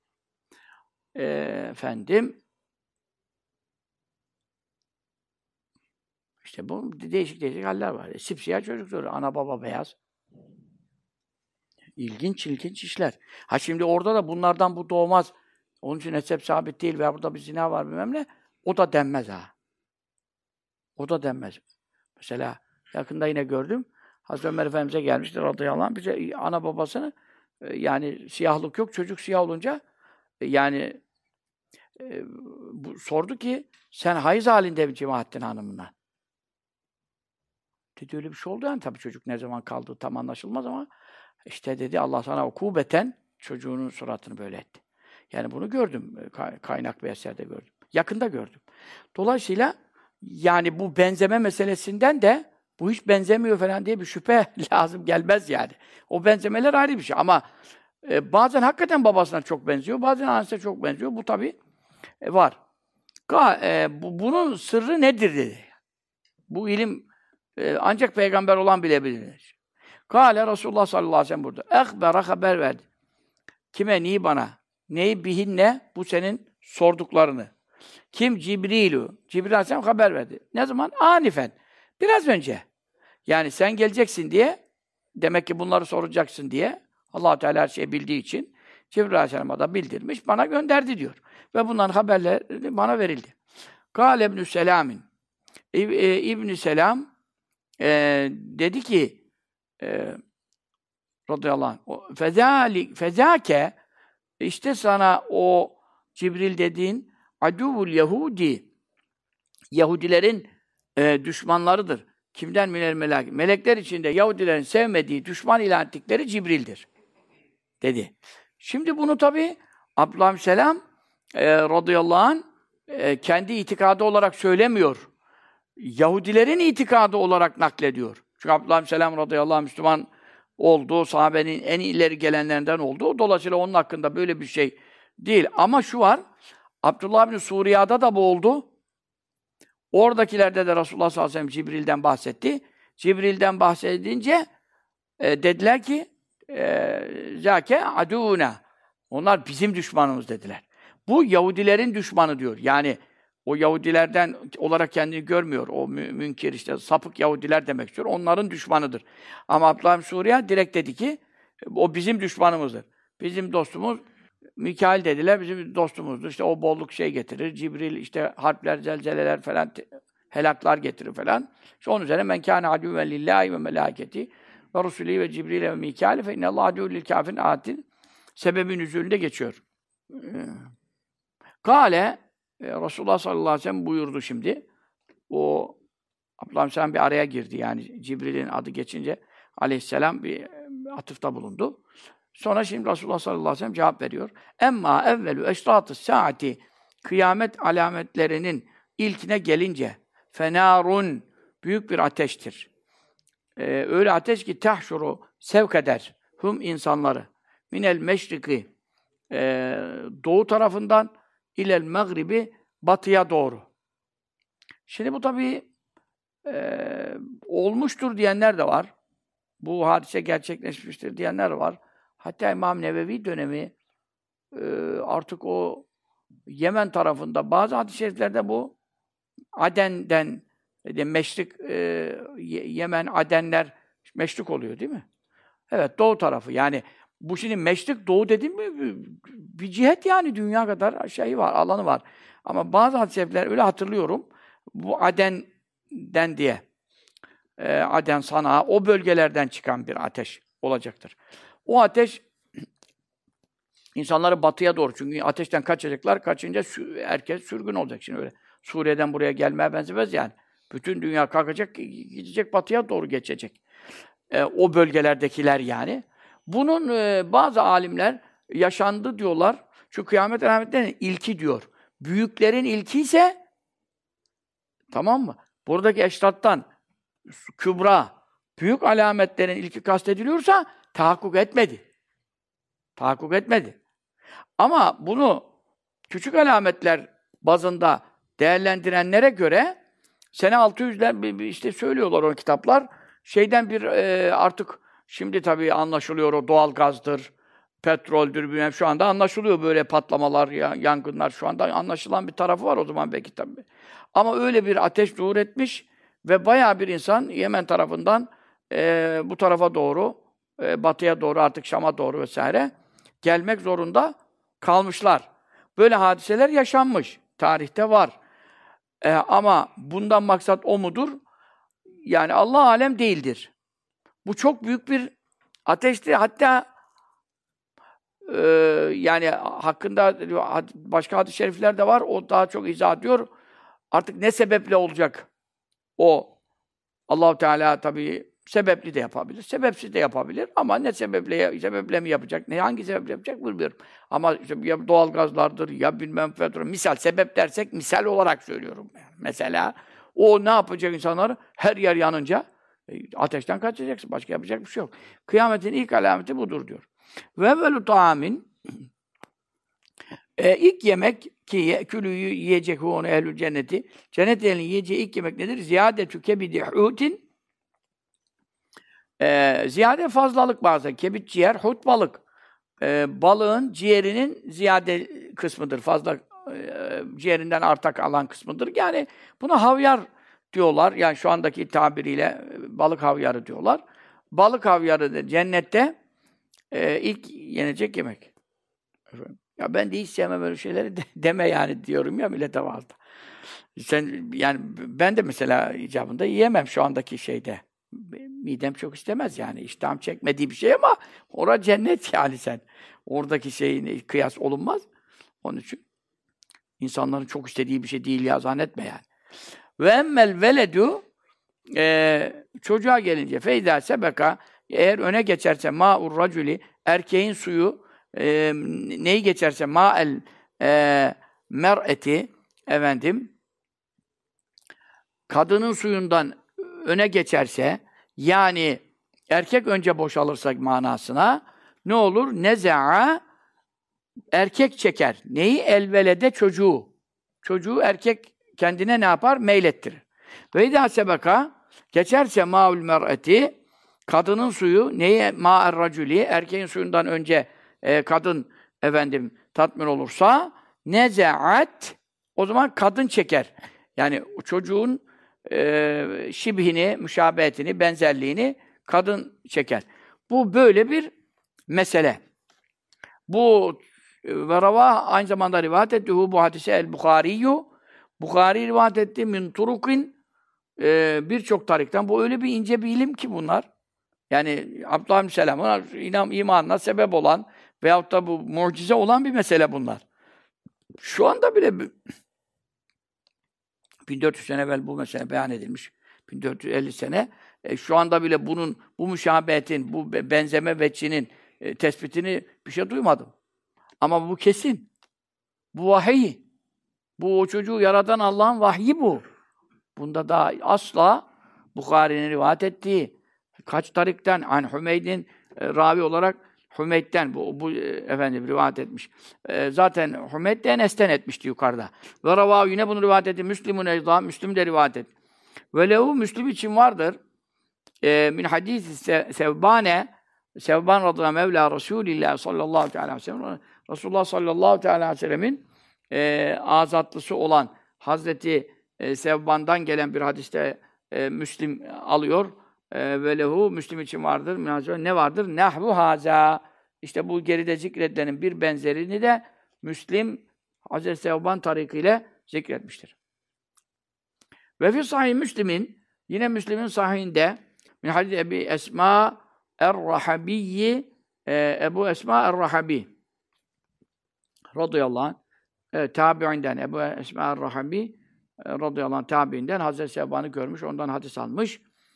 Efendim İşte bu değişik haller var. Sipsiyah çocuklar, ana baba beyaz. İlginç işler. Ha şimdi orada da bunlardan bu doğmaz. Onun için hesap sabit değil veya burada bir zina var bilmem ne. O da denmez ha. O da denmez. Mesela yakında yine gördüm. Hazreti Ömer Efendimiz'e gelmiştir radıyallahu anh. Bize ana babasını yani siyahlık yok. Çocuk siyah olunca sordu ki sen hayız halinde mi Cemalettin Hanım'la? Dedi öyle bir şey oldu yani tabii çocuk ne zaman kaldığı tam anlaşılmaz ama işte dedi Allah sana ukubeten çocuğunun suratını böyle etti. Yani bunu gördüm. Kaynak bir eserde gördüm. Yakında gördüm. Dolayısıyla yani bu benzeme meselesinden de bu hiç benzemiyor falan diye bir şüphe lazım gelmez yani. O benzemeler ayrı bir şey ama bazen hakikaten babasına çok benziyor, bazen annesine çok benziyor. Bu tabii var. Bunun sırrı nedir dedi. Bu ilim ancak peygamber olan bilebilir. Kâle Resulullah sallallahu aleyhi ve sellem burada. Ekbera haber verdi. Kime? Neyi bana? Neyi bihinne? Bu senin sorduklarını. Kim? Cibril'u. Cibril aleyhisselam haber verdi. Ne zaman? Anifen. Biraz önce. Yani sen geleceksin diye, demek ki bunları soracaksın diye, Allah-u Teala her şeyi bildiği için Cibril aleyhisselam'a da bildirmiş, bana gönderdi diyor. Ve bunların haberleri bana verildi. Kâle ibn-i Selam'in. İbn-i Selam dedi ki radıyallahu anh, fezâke işte sana o Cibril dediğin aduvul Yahudi, Yahudilerin düşmanlarıdır. Kimden? Minel melek. Melekler içinde Yahudilerin sevmediği, düşman ilan ettikleri Cibril'dir. Dedi. Şimdi bunu tabi Abdülhamid Selam radıyallahu anh kendi itikadı olarak söylemiyor. Yahudilerin itikadı olarak naklediyor. Çünkü Abdülhamid Selam radıyallahu anh Müslüman oldu, sahabenin en ileri gelenlerinden oldu. Dolayısıyla onun hakkında böyle bir şey değil. Ama şu var, Abdullah bin Suriya'da da bu oldu. Oradakilerde de Resulullah sallallahu aleyhi ve sellem Cibril'den bahsetti. Cibril'den bahsedince dediler ki zâke adûna. Onlar bizim düşmanımız dediler. Bu Yahudilerin düşmanı diyor. Yani o Yahudilerden olarak kendini görmüyor. O münkir işte sapık Yahudiler demek istiyor. Onların düşmanıdır. Ama Abdullah bin Suriye direkt dedi ki o bizim düşmanımızdır. Bizim dostumuz Mikail dediler, bizim dostumuzdur. İşte o bolluk şey getirir. Cibril işte harpler, zelzeleler falan, helaklar getirir falan. İşte onun üzerine men kâne adûven lillâhi ve melâketi ve rusûlî ve Cibril ve Mikail fe innallâhe adûvun lil kâfirin âtin. Sebebin üzerinde geçiyor. Kâle Resulullah sallallahu aleyhi ve sellem buyurdu şimdi. O Abdullah Selam bir araya girdi yani Cibril'in adı geçince aleyhisselam bir atıfta bulundu. Sonra şimdi Resulullah sallallahu aleyhi ve sellem cevap veriyor. Emma evvelü eşratı saati kıyamet alametlerinin ilkine gelince fenarun büyük bir ateştir. Öyle ateş ki tahşuru sevk eder hum insanları minel meşriki doğu tarafından ilel mağribi batıya doğru. Şimdi bu tabii olmuştur diyenler de var. Bu hadise gerçekleşmiştir diyenler var. Hatta İmam Nevevi dönemi artık o Yemen tarafında bazı hadis-i şeriflerde bu Aden'den Meşrik Yemen Adenler Meşrik oluyor değil mi? Evet, doğu tarafı. Yani bu şimdi Meşrik doğu dedim mi bir cihet yani dünya kadar şey var, alanı var. Ama bazı hadis-i şerifler öyle hatırlıyorum. Bu Aden'den diye Aden, Sana o bölgelerden çıkan bir ateş olacaktır. O ateş insanları batıya doğru, çünkü ateşten kaçacaklar, kaçınca herkes sürgün olacak. Şimdi öyle Suriye'den buraya gelmeye benzemez yani. Bütün dünya kalkacak, gidecek batıya doğru geçecek. O bölgelerdekiler yani. Bunun bazı alimler yaşandı diyorlar. Şu kıyamet alametlerinin ilki diyor. Büyüklerin ilki ise tamam mı? Buradaki eşrattan kübra, büyük alametlerin ilki kastediliyorsa tahakkuk etmedi. Tahakkuk etmedi. Ama bunu küçük alametler bazında değerlendirenlere göre sene 600'ler işte söylüyorlar o kitaplar. Şeyden bir artık şimdi tabii anlaşılıyor o doğal gazdır, petroldür bilmem şu anda anlaşılıyor böyle patlamalar, yangınlar şu anda anlaşılan bir tarafı var o zaman belki tabii. Ama öyle bir ateş zuhur etmiş ve bayağı bir insan Yemen tarafından bu tarafa doğru, batıya doğru artık Şam'a doğru vesaire gelmek zorunda kalmışlar. Böyle hadiseler yaşanmış. Tarihte var. Ama bundan maksat o mudur? Yani Allah alem değildir. Bu çok büyük bir ateşti. Hatta yani hakkında başka hadis-i şerifler de var. O daha çok izah ediyor. Artık ne sebeple olacak o? Allah-u Teala tabii sebepli de yapabilir, sebepsiz de yapabilir ama ne sebeple mi yapacak, hangi sebeple yapacak bilmiyorum. Ama işte ya doğal gazlardır, ya bilmem petrol. Misal, sebep dersek misal olarak söylüyorum. Yani. Mesela o ne yapacak insanlar? Her yer yanınca ateşten kaçacaksın. Başka yapacak bir şey yok. Kıyametin ilk alameti budur diyor. Ve velü taamin İlk yemek ki külüyü yiyecek onu ehlül cenneti. Cennet ehlinin yiyeceği ilk yemek nedir? Ziyadetü kebidi hutin. Ziyade fazlalık bazen. Kebit ciğer, hut balık. Balığın ciğerinin ziyade kısmıdır. Fazla ciğerinden artak alan kısmıdır. Yani buna havyar diyorlar. Yani şu andaki tabiriyle balık havyarı diyorlar. Balık havyarı da cennette ilk yenecek yemek. Ya ben de hiç sevmem böyle şeyleri deme yani diyorum ya millete vaazda. Sen yani ben de mesela icabında yiyemem şu andaki şeyde. Midem çok istemez yani. İştahım çekmediği bir şey ama orada cennet yani sen. Oradaki şeyin kıyas olunmaz. Onun için insanların çok istediği bir şey değil ya zannetme yani. Ve emmel veledu çocuğa gelince feyda sebeka eğer öne geçerse ma'ur raculi erkeğin suyu neyi geçerse ma'el mer'eti efendim kadının suyundan öne geçerse yani erkek önce boşalırsak manasına ne olur? Neza'a erkek çeker. Neyi? Elvelede çocuğu. Çocuğu erkek kendine ne yapar? Meylettirir. Ve idâ sebeka geçerse ma'ul mer'eti kadının suyu neye? Ma'er raculi erkeğin suyundan önce kadın efendim tatmin olursa nezaat o zaman kadın çeker. Yani çocuğun şibhini, müşabehetini, benzerliğini kadın çeker. Bu böyle bir mesele. Bu ve rava aynı zamanda rivayet etti. Bu hadise el-Bukhariyu. Bukhari rivayet etti min turukin birçok tarikten. Bu öyle bir ince bir ilim ki bunlar. Yani Abdullah bin Selam'ın imanına sebep olan veyahut da bu mucize olan bir mesele bunlar. Şu anda bile 1400 sene evvel bu mesele beyan edilmiş. 1450 sene. Şu anda bile bu müşabehetin, bu benzeme veçhinin tespitini bir şey duymadım. Ama bu kesin. Bu vahiy. Bu o çocuğu yaratan Allah'ın vahyi bu. Bunda daha asla Bukhari'nin rivayet ettiği kaç tarikten an Hümeyd'in ravi olarak Hümeyd'den bu efendim rivayet etmiş. Zaten Hümeyd de Enes'ten etmişti yukarıda. Ve ravahu yine bunu rivayet etti. Müslim'un eyda, Müslim de rivayet etti. Ve lehu Müslim için vardır. Min hadisi Sevban radıyallahu mevla Resulillah sallallahu aleyhi ve sellem. Resulullah sallallahu aleyhi ve sellemin azatlısı olan Hazreti Sevban'dan gelen bir hadiste Müslim alıyor. Ve lehu Müslim için vardır. Ne vardır? Nahvu haza. İşte bu geride zikredilenin bir benzerini de Müslim Hazreti Sevban tarikiyle zikretmiştir. Ve fi sahih Müslim'in yine Müslim'in sahihinde min hadis Ebi Esma er-Rahabiyyi Ebu Esma er-Rahabi radıyallahu anh tabi'inden Ebu Esma er-Rahabi radıyallahu anh tabi'inden Hazreti Sevban'ı görmüş, ondan hadis almış.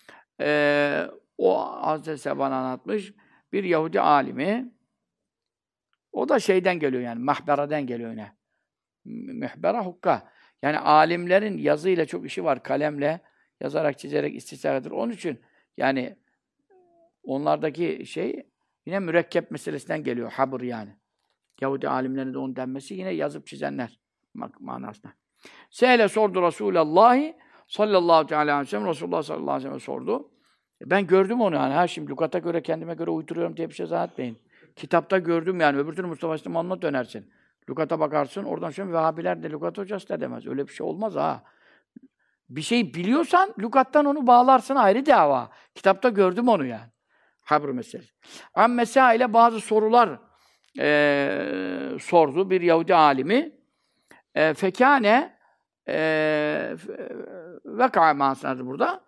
O Hazreti Sevban anlatmış. Bir Yahudi alimi o da şeyden geliyor yani mahberaden geliyor yine. Mihbera hukka. Yani alimlerin yazıyla çok işi var. Kalemle yazarak, çizerek istisnadır. Onun için yani onlardaki şey yine mürekkep meselesinden geliyor. Habr yani. Yahudi alimlerine de onun denmesi yine yazıp çizenler manasında. Seyle sordu Resulullah sallallahu aleyhi ve sellem. Resulullah sallallahu aleyhi ve sellem sordu. Ben gördüm onu yani. Ha şimdi lügata göre kendime göre uyduruyorum diye bir şey zannetmeyin. Kitapta gördüm yani. Öbür türlü Mustafa İslam'la dönersin. Lügata bakarsın. Oradan sonra Vehhabiler de lügat hocası da demez. Öyle bir şey olmaz ha. Bir şey biliyorsan lügattan onu bağlarsın ayrı dava. Kitapta gördüm onu yani. Habr meselesi. Mesela ile bazı sorular sordu bir Yahudi alimi. Fekâne vekâ manasında burada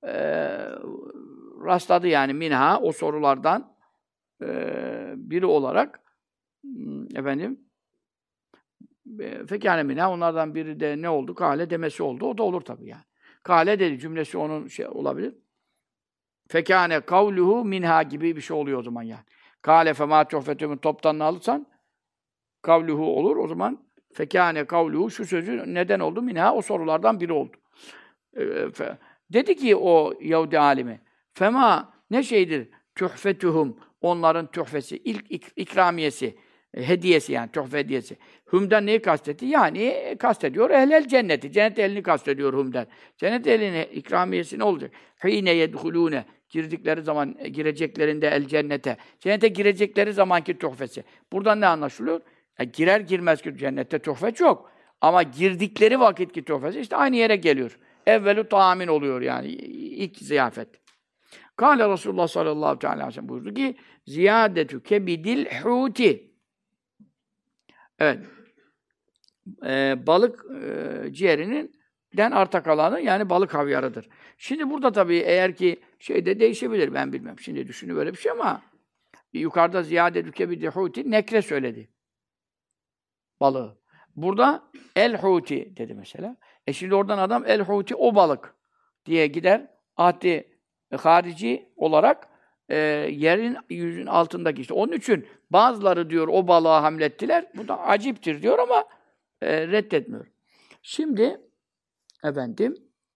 rastladı yani minha o sorulardan biri olarak efendim fekâne minha onlardan biri de ne oldu? Kâle demesi oldu. O da olur tabii yani. Kâle dedi cümlesi onun şey olabilir. Fekâne kavluhu minha gibi bir şey oluyor o zaman yani. Kâle femâ tuhfetümün toptan alırsan kavluhu olur. O zaman fekâne kavluhu şu sözü neden oldu? Minha o sorulardan biri oldu. Dedi ki o Yahudi alimi fema ne şeydir? Tuhfetuhum onların tuhfesi, ilk ikramiyesi. Hediyesi yani, tuhfe hediyesi. Hüm'den neyi kastetti? Yani kastediyor ehlel cenneti. Cennet ehlini kastediyor hüm'den. Cennet ehlinin ikramiyesi ne olacak? Hîne yedhulûne. Girdikleri zaman, gireceklerinde el cennete. Cennete girecekleri zamanki tuhfesi. Buradan ne anlaşılıyor? Girer girmez ki cennette tuhfe çok. Ama girdikleri vakitki tuhfesi işte aynı yere geliyor. Evvelü taamin oluyor yani. İlk ziyafet. Kâle Resulullah sallallahu aleyhi ve sellem buyurdu ki ziyâdetü kebidil hûti. Evet. Balık ciğerinin arta kalanı yani balık havyarıdır. Şimdi burada tabii eğer ki şeyde değişebilir ben bilmem. Şimdi düşünün böyle bir şey ama yukarıda ziyâdetü kebidil hûti nekre söyledi. Balığı. Burada el-huti dedi mesela. Şimdi oradan adam el-huti o balık diye gider. Ahdi harici olarak yerin yüzün altındaki işte. Onun için bazıları diyor o balığa hamlettiler. Bu da aciptir diyor ama reddetmiyor. Şimdi efendim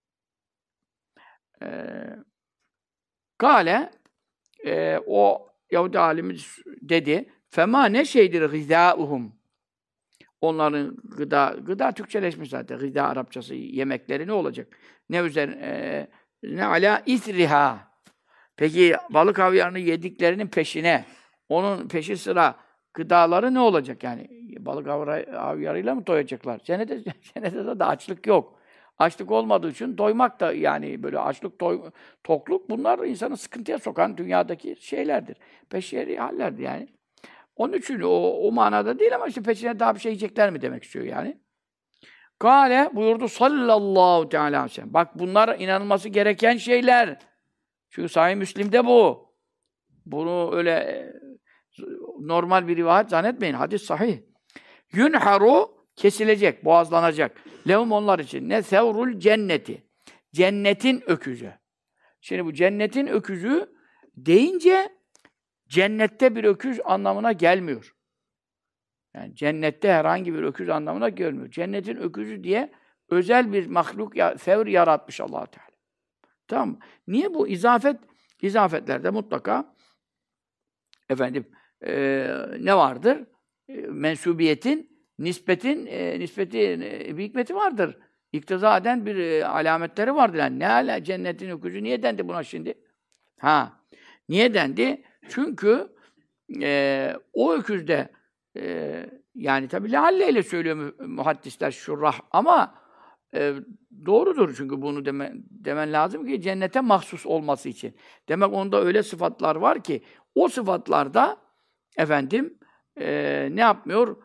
Kale o Yahudi alimi dedi fema ne şeydir gıdâuhum. Onların gıda Türkçeleşmiş zaten. Gıda Arapçası yemekleri ne olacak? Ne üzerine ne ala isriha. Peki balık havyarını yediklerinin peşine onun peşi sıra gıdaları ne olacak yani? Balık havyarıyla mı doyacaklar? Cennette de açlık yok. Açlık olmadığı için doymak da yani böyle açlık, tokluk bunlar insanı sıkıntıya sokan dünyadaki şeylerdir. Beşeri hallerdir yani. Onun için o manada değil ama işte peşine daha bir şey yiyecekler mi demek istiyor yani. Kâle buyurdu sallallahu teâlâ aleyhi ve sellem. Bak bunlar inanılması gereken şeyler. Çünkü Sahih Müslim'de bu. Bunu öyle normal bir rivayet zannetmeyin. Hadis sahih. Yunharu kesilecek, boğazlanacak. Lehum onlar için. Ne sevrul cenneti. Cennetin öküzü. Şimdi bu cennetin öküzü deyince cennette bir öküz anlamına gelmiyor. Yani cennette herhangi bir öküz anlamına gelmiyor. Cennetin öküzü diye özel bir mahluk, fevr yaratmış Allah Teala. Tamam mı? Niye bu izafetlerde mutlaka efendim ne vardır? Mensubiyetin, nispeti bir hikmeti vardır. İktiza eden bir alametleri vardır. Yani ne ala cennetin öküzü niye dendi buna şimdi? Niye dendi? Çünkü o öküzde yani tabi lealleyle söylüyor muhaddisler şurrah ama doğrudur çünkü bunu demen lazım ki cennete mahsus olması için. Demek onda öyle sıfatlar var ki o sıfatlarda efendim ne yapmıyor?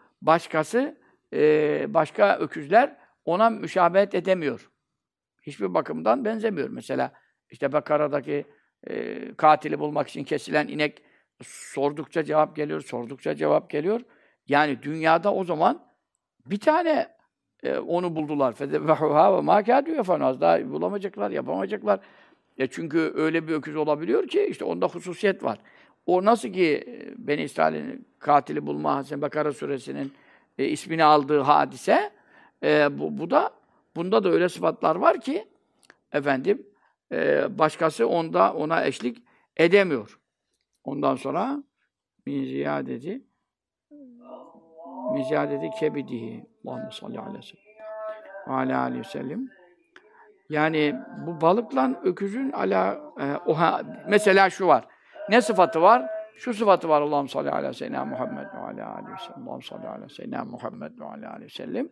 Başka öküzler ona müşabehet edemiyor. Hiçbir bakımdan benzemiyor. Mesela işte Bakara'daki katili bulmak için kesilen inek sordukça cevap geliyor, sordukça cevap geliyor. Yani dünyada o zaman bir tane onu buldular. فَذَبَحُهَا وَمَا كَادُوا يَفَعَلُونَ Az daha bulamayacaklar, yapamayacaklar. Çünkü öyle bir öküz olabiliyor ki işte onda hususiyet var. O nasıl ki Beni İsrail'in katili bulma, Bakara suresinin ismini aldığı hadise bunda da öyle sıfatlar var ki efendim başkası ona eşlik edemiyor. Ondan sonra min ziyadeti kebidihi Allahümme salli aleyhi ve sellem ve alâ aleyhi ve sellem. Yani bu balıkla öküzün mesela şu var. Ne sıfatı var? Şu sıfatı var. Allahümme salli aleyhi ve sellem Muhammed ve alâ aleyhi ve sellem. Allahümme salli aleyhi ve sellem Muhammed ve alâ aleyhi ve sellem.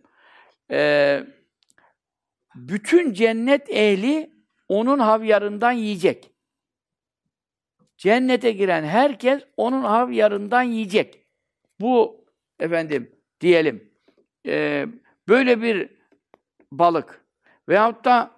Bütün cennet ehli onun havyarından yiyecek. Cennete giren herkes onun havyarından yiyecek. Bu efendim diyelim böyle bir balık veyahut da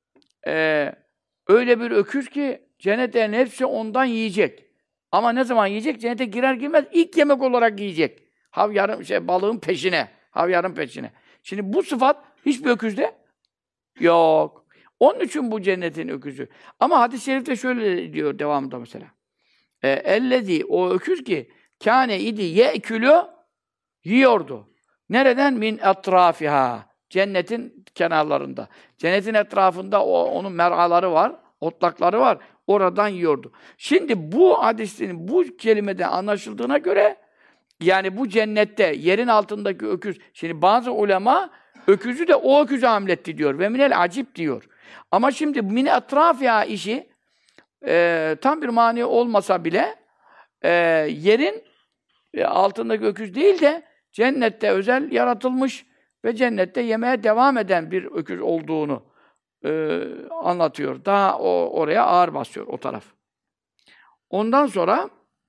öyle bir öküz ki cennetlerin hepsi ondan yiyecek. Ama ne zaman yiyecek? Cennete girer girmez ilk yemek olarak yiyecek. Balığın peşine, havyarın peşine. Şimdi bu sıfat hiçbir öküzde yok. Onun için bu cennetin öküzü. Ama hadis-i şerifte şöyle diyor devamında mesela. Ellezî o öküz ki kâne idi ye'külü yiyordu. Nereden? Min etrâfihâ. Cennetin kenarlarında. Cennetin etrafında onun mer'aları var, otlakları var. Oradan yiyordu. Şimdi bu hadisin bu kelimede anlaşıldığına göre Yani bu cennette yerin altındaki öküz. Şimdi bazı ulema öküzü de o öküzü hamletti diyor. Ve minel acip diyor. Ama şimdi min etrafya işi tam bir mani olmasa bile yerin altındaki öküz değil de cennette özel yaratılmış ve cennette yemeye devam eden bir öküz olduğunu anlatıyor. Daha oraya ağır basıyor o taraf. Ondan sonra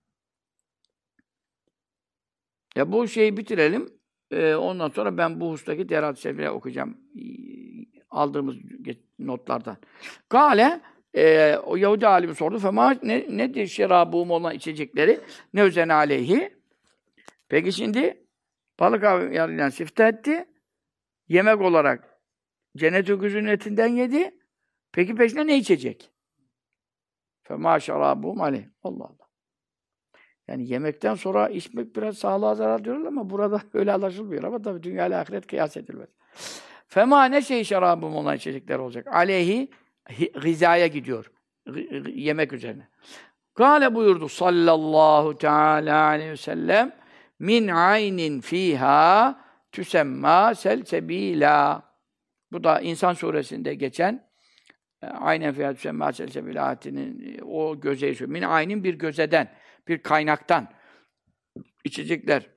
bu şeyi bitirelim. Ondan sonra ben bu hustaki Derat-ı Şerif'i okuyacağım. Aldığımız notlardan. Kale o Yahudi alimi sordu. Fema nedir şerabûm olan içecekleri? Ne üzerine aleyhi? Peki şimdi balık avıyla sifte etti. Yemek olarak cennet öküzünün etinden yedi. Peki peşine ne içecek? Fema şerabûm aleyh. Allah Allah. Yani yemekten sonra içmek biraz sağlığa zarar diyorlar ama burada öyle anlaşılmıyor. Ama tabii dünya ile ahiret kıyas edilmez. Fema ne şey şarabım olan içecekler olacak. Aleyhi gizaya gidiyor. Yemek üzerine. Kâle buyurdu sallallahu teâlâ aleyhi ve sellem min aynin fîhâ tüsemmâ selsebilâ. Bu da İnsan suresinde geçen aynen fîhâ tüsemmâ selsebilâ ayetinin o gözeyi söylüyor. Min aynin bir gözeden, bir kaynaktan içecekler.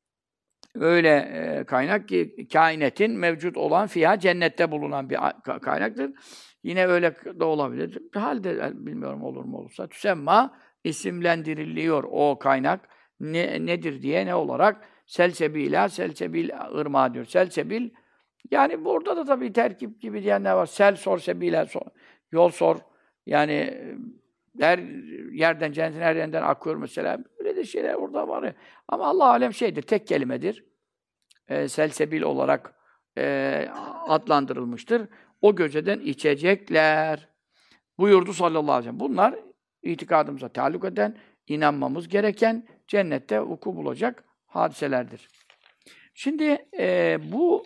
Öyle kaynak ki kainatin mevcut olan fiha cennette bulunan bir kaynaktır. Yine öyle de olabilir. Halde bilmiyorum olur mu olursa. Tüsemma isimlendiriliyor o kaynak. Nedir diye ne olarak? Selsebil ırmağı diyor. Selsebil yani burada da tabii terkip gibi diyenler var. Sel sor sebila sor. Yol sor. Yani her yerden, cennetin her yerinden akıyor mesela. Böyle de şeyler orada var ya. Ama Allah alem şeydir, tek kelimedir. Selsebil olarak adlandırılmıştır. O gözeden içecekler. Buyurdu sallallahu aleyhi ve sellem. Bunlar itikadımıza taalluk eden, inanmamız gereken, cennette vuku bulacak hadiselerdir. Şimdi bu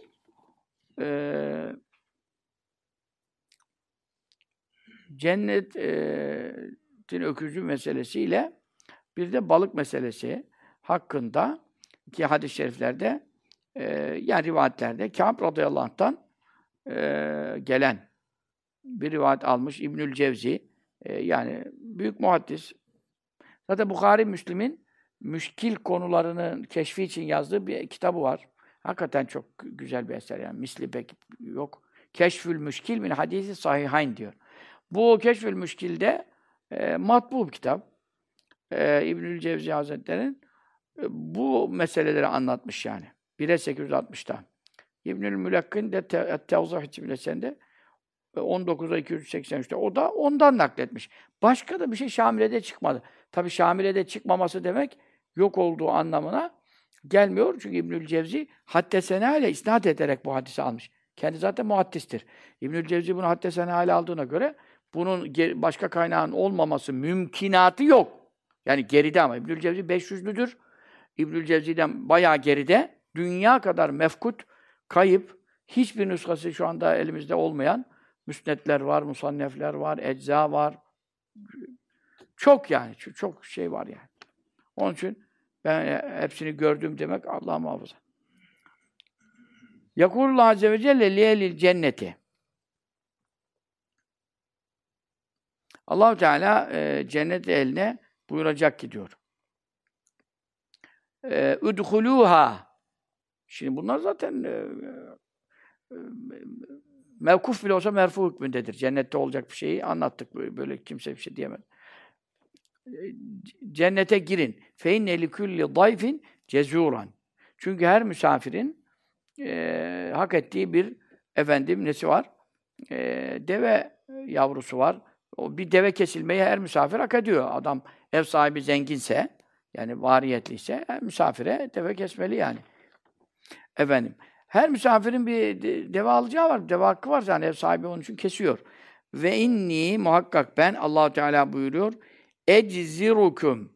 cennetin öküzü meselesiyle bir de balık meselesi hakkında ki hadis-i şeriflerde yani rivayetlerde Kâb radıyallahu anh'tan gelen bir rivayet almış İbnül Cevzi yani büyük muhaddis. Zaten Buhari Müslim'in müşkil konularının keşfi için yazdığı bir kitabı var. Hakikaten çok güzel bir eser yani. Misli pek yok. Keşfül Müşkil min hadisi sahihayn diyor. Bu Keşfül Müşkil'de matbu bir kitap. İbnül Cevzi Hazretleri'nin bu meseleleri anlatmış yani. 1'e 860'ta. İbnül Mülakkin de Tevzih İçimlesen'de 19'a 283'te. O da ondan nakletmiş. Başka da bir şey Şamile'de çıkmadı. Tabii Şamile'de çıkmaması demek yok olduğu anlamına gelmiyor. Çünkü İbnül Cevzi haddesena ile isnat ederek bu hadisi almış. Kendi zaten muhaddistir. İbnül Cevzi bunu haddesena ile aldığına göre bunun başka kaynağın olmaması mümkünatı yok. Yani geride ama İbnül Cevzi 500'lüdür. İbnül Cevzi'den bayağı geride. Dünya kadar mefkut, kayıp, hiçbir nüshası şu anda elimizde olmayan müsnetler var, musannefler var, ecza var. Çok yani, çok şey var yani. Onun için ben hepsini gördüm demek Allah muhafaza. Yekulullah Azze ve Celle liye'lil cenneti. Allah-u Teala cennet eline buyuracak ki diyor. Udhuluha. Şimdi bunlar zaten mevkuf bile olsa merfu hükmündedir. Cennette olacak bir şeyi anlattık. Böyle kimse bir şey diyemez. Cennete girin. فَاِنَّ لِكُلِّ ضَيْفٍ cezuran. Çünkü her misafirin hak ettiği bir nesi var? Deve yavrusu var. O bir deve kesilmeyi her misafir hak ediyor. Adam ev sahibi zenginse, yani variyetliyse misafire deve kesmeli yani. Her misafirin bir deve alacağı var, deve hakkı var yani ev sahibi onun için kesiyor. Ve inni muhakkak ben Allah Teala buyuruyor. Eczirukum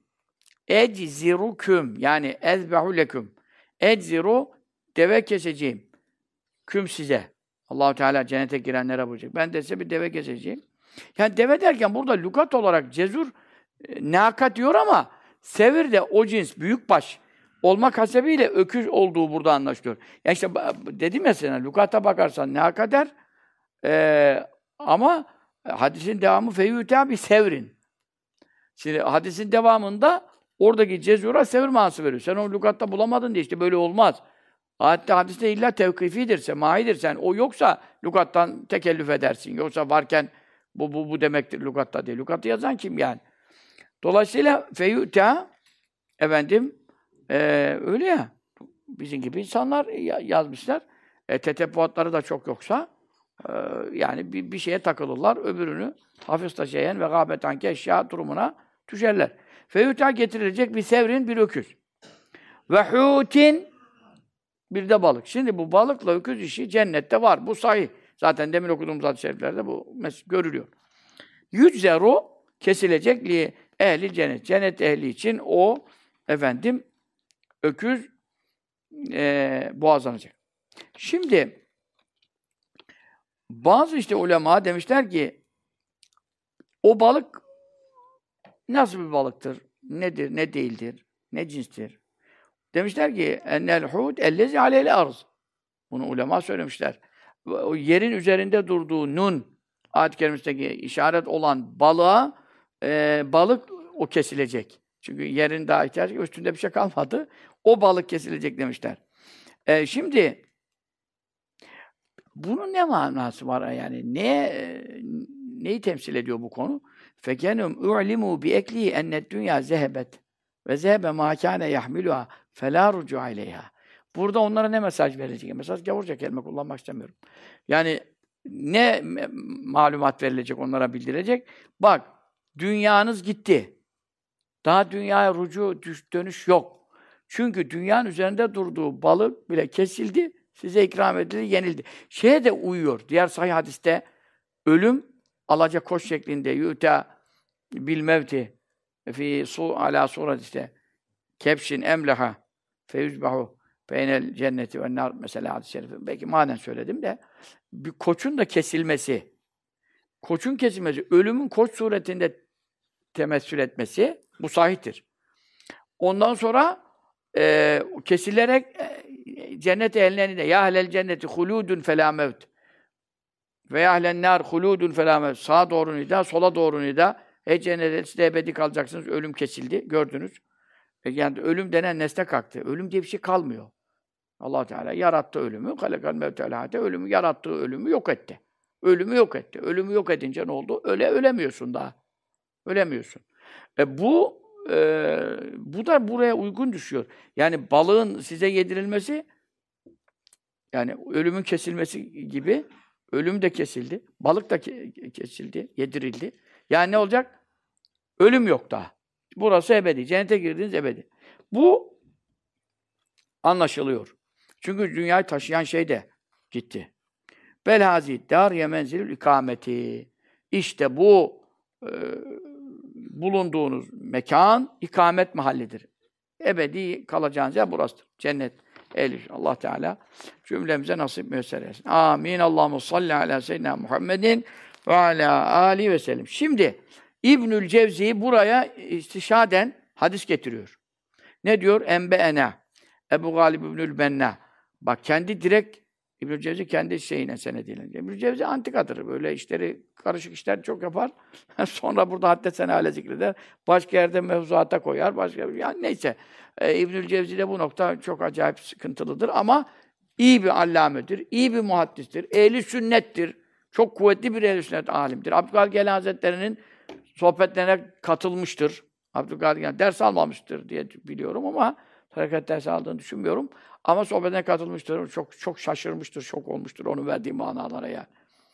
yani ezbehu leküm. Ecziru deve keseceğim. Küm size. Allah Teala cennete girenlere buyuracak. Ben de size bir deve keseceğim. Yani deve derken burada lügat olarak cezur nakat diyor ama sevir de o cins büyükbaş olmak hasebiyle öküz olduğu burada anlaşılıyor. Yani işte dedim ya sana, lügata bakarsan ne kadar ama hadisin devamı feyütâ bi sevrin. Şimdi hadisin devamında oradaki cezura sevr manası veriyor. Sen o lügatta bulamadın diye işte böyle olmaz. Hatta hadiste illa tevkifidir, semaidir. Sen o yoksa lügattan tekellüf edersin. Yoksa varken bu demektir lügatta değil. Lügatı yazan kim yani? Dolayısıyla feyütâ efendim öyle ya. Bizim gibi insanlar yazmışlar. Tetebbuatları da çok yoksa yani bir şeye takılırlar, öbürünü hafif taşıyan ve gâbetan keşya durumuna düşerler. Feyütâ getirilecek bir sevrin, bir öküz. Ve hûtin bir de balık. Şimdi bu balıkla öküz işi cennette var. Bu sahih. Zaten demin okuduğumuz hadis-i şeriflerde bu görülüyor. Yüczeru kesilecek li ehli cennet. Cennet ehli için o efendim öküz boğazlanacak. Şimdi bazı işte ulema demişler ki o balık nasıl bir balıktır? Nedir, ne değildir? Ne cinstir? Demişler ki ennel hud ellezi aleyhil arz. Bunu ulema söylemişler. O yerin üzerinde durduğu nun ayet-i kerimesindeki işaret olan balığa balık o kesilecek. Çünkü yerin daha ihtiyacı üstünde bir şey kalmadı. O balık kesilecek demişler. Şimdi bunun ne manası var yani? Neyi temsil ediyor bu konu? Fekenum u'limu bi ekli enned dünya zehebet ve zehebe ma kana yahmiluha fela rucu aleyha. Burada onlara ne mesaj verilecek? Mesaj gavurca kelime kullanmak istemiyorum. Yani ne malumat verilecek, onlara bildirecek? Bak, dünyanız gitti. Daha dünyaya dönüş yok. Çünkü dünyanın üzerinde durduğu balık bile kesildi, size ikram edildi, yenildi. Şeye de uyuyor. Diğer sahih hadiste ölüm alacakoş şeklinde yu'ta bil mevti fi su ala suret işte kepşin emleha feyuzbahu beynel cenneti ve nar mesela hadis-i şerif. Belki manen söyledim de bir koçun da kesilmesi, koçun kesilmesi, ölümün koç suretinde temessül etmesi bu sahihtir. Ondan sonra kesilerek cennet ehline de ya ehlel cenneti huludun felâ mevt ve ya ehlen nâr huludun felâ mevt. Sağa doğru nida, sola doğru nida. Cennete siz de ebedi kalacaksınız. Ölüm kesildi. Gördünüz. Yani ölüm denen nesne kalktı. Ölüm diye bir şey kalmıyor. Allah Teala yarattı ölümü. Halekal mevtel hayate. Ölümü yarattığı ölümü yok etti. Ölümü yok etti. Ölümü yok edince ne oldu? Ölemiyorsun daha. Ölemiyorsun. Bu da buraya uygun düşüyor. Yani balığın size yedirilmesi, yani ölümün kesilmesi gibi, ölüm de kesildi, balık da kesildi, yedirildi. Yani ne olacak? Ölüm yok daha. Burası ebedi. Cennete girdiğiniz ebedi. Bu anlaşılıyor. Çünkü dünyayı taşıyan şey de gitti. Belhazi dar yemenzilül ikameti. İşte bu bulunduğunuz mekan ikamet mahallidir. Ebedi kalacağınız yer burasıdır. Cennet. Allah Teala cümlemize nasip müyesser etsin. Amin. Allahumme salli ala seyyidina Muhammedin ve ala ali ve sellem. Şimdi İbnül Cevzi buraya istişaden hadis getiriyor. Ne diyor? Enbe'ena. Ebu Galib İbnül Benna. Bak kendi direkt İbnül Cevzi kendi şeyine senediyle. İbnül Cevzi antikadır. Böyle işleri, karışık işler çok yapar. Sonra burada haddesene hale zikreder. Başka yerde mevzuata koyar. Yani neyse. İbnül Cevzi de bu nokta çok acayip sıkıntılıdır ama iyi bir allamedir, iyi bir muhaddistir, ehli sünnettir. Çok kuvvetli bir ehli sünnet alimdir. Abdülkadir Geylani Hazretleri'nin sohbetlerine katılmıştır. Abdülkadir Geylani ders almamıştır diye biliyorum ama tarikat dersi aldığını düşünmüyorum. Ama sohbetine katılmıştır. Çok şaşırmıştır, şok olmuştur onun verdiği manalara yani.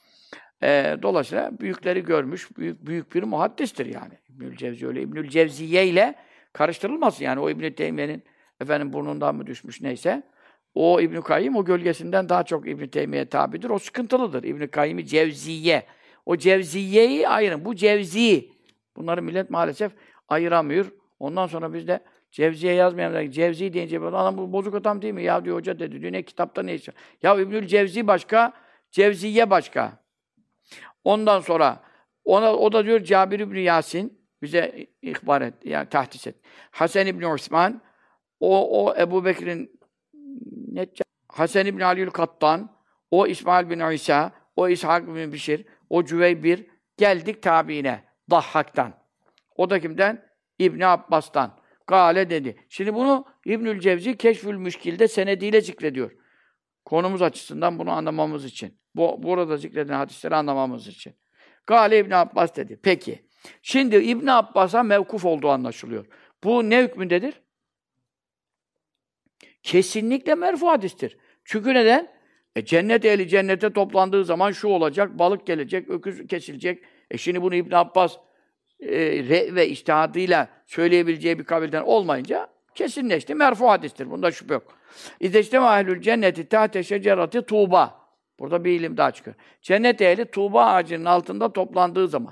Dolayısıyla büyükleri görmüş, büyük bir muhaddistir yani. İbnül Cevzi öyle. İbnül Cevziye ile karıştırılmasın yani. O İbn-i Teymiye'nin burnundan mı düşmüş neyse. O İbn-i Kayyim o gölgesinden daha çok İbn-i Teymiye tabidir. O sıkıntılıdır. İbn-i Kayyim'i Cevziye. O Cevziye'yi ayırın. Bu Cevzi. Bunları millet maalesef ayıramıyor. Ondan sonra biz de Cevziye yazmayanlar, Cevzi deyince adam bu bozuk adam değil mi? Ya diyor hoca dedi. Diyor ne kitapta ne iş? Ya İbnül Cevzi başka, Cevziye başka. Ondan sonra o da diyor Cabir İbn Yasin bize ihbar et, yani tahdis et. Hasan İbn Osman o Ebu Bekir'in Hasan İbn Ali'ül Kattan, o İsmail bin İsa, o İshak bin Bişir, o Cüveybir, geldik tabiine, Dahhak'tan. O da kimden? İbn Abbas'tan. Gale dedi. Şimdi bunu İbnül Cevzi Keşfül Müşkil'de senediyle zikrediyor. Konumuz açısından bunu anlamamız için. Burada zikredilen hadisleri anlamamız için. Gale İbn Abbas dedi. Peki. Şimdi İbn Abbas'a mevkuf olduğu anlaşılıyor. Bu ne hükmündedir? Kesinlikle merfu hadistir. Çünkü neden? Cennet ehli cennete toplandığı zaman şu olacak, balık gelecek, öküz kesilecek. Şimdi bunu İbn Abbas ve içtihadıyla söyleyebileceği bir kabilden olmayınca kesinleşti. Merfu hadistir. Bunda şüphe yok. İzleşteme ahlül cenneti tahte şecerati Tuğba. Burada bir ilim daha çıkıyor. Cennet ehli Tuğba ağacının altında toplandığı zaman.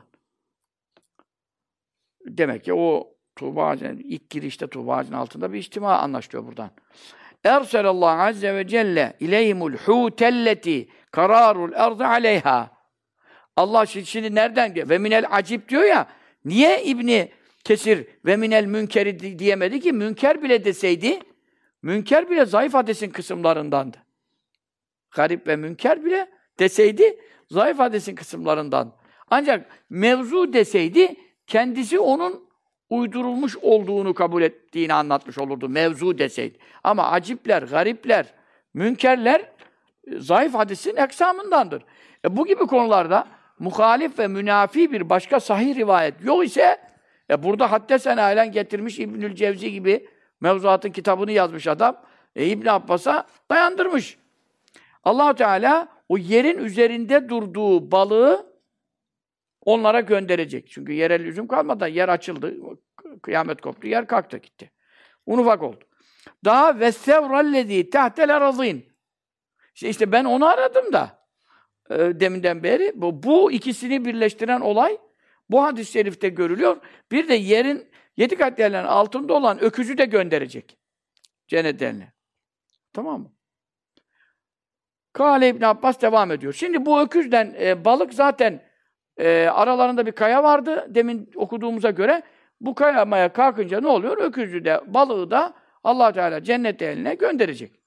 Demek ki o Tuğba ağacının ilk girişte Tuğba ağacının altında bir içtima anlaşılıyor buradan. Erselallahu azze ve celle ileyhimul hutelleti kararul ardı aleyha. Allah şimdi nereden diyor? Ve minel acib diyor ya. Niye İbni Kesir ve minel münkeri diyemedi ki? Münker bile deseydi, münker bile zayıf hadisin kısımlarındandı. Garip ve münker bile deseydi, zayıf hadisin kısımlarından. Ancak mevzu deseydi, kendisi onun uydurulmuş olduğunu kabul ettiğini anlatmış olurdu. Mevzu deseydi. Ama acipler, garipler, münkerler zayıf hadisin eksamındandır. Bu gibi konularda muhalif ve münafi bir başka sahih rivayet yok ise burada haddesen ailen getirmiş İbnül Cevzi gibi mevzuatın kitabını yazmış adam İbn Abbas'a dayandırmış. Allah Teala o yerin üzerinde durduğu balığı onlara gönderecek. Çünkü yere lüzum kalmadan yer açıldı. Kıyamet koptu. Yer kalktı gitti. Un ufak oldu. Daha vessevrallezî tahtel arazîn. İşte ben onu aradım da deminden beri bu ikisini birleştiren olay bu hadis-i şerifte görülüyor. Bir de yerin 7 kat yerlerin altında olan öküzü de gönderecek. Cennet eline. Tamam mı? Kâle İbn Abbas devam ediyor. Şimdi bu öküzden balık zaten aralarında bir kaya vardı. Demin okuduğumuza göre bu kayamaya kalkınca ne oluyor? Öküzü de balığı da Allah Teala cennet eline gönderecek.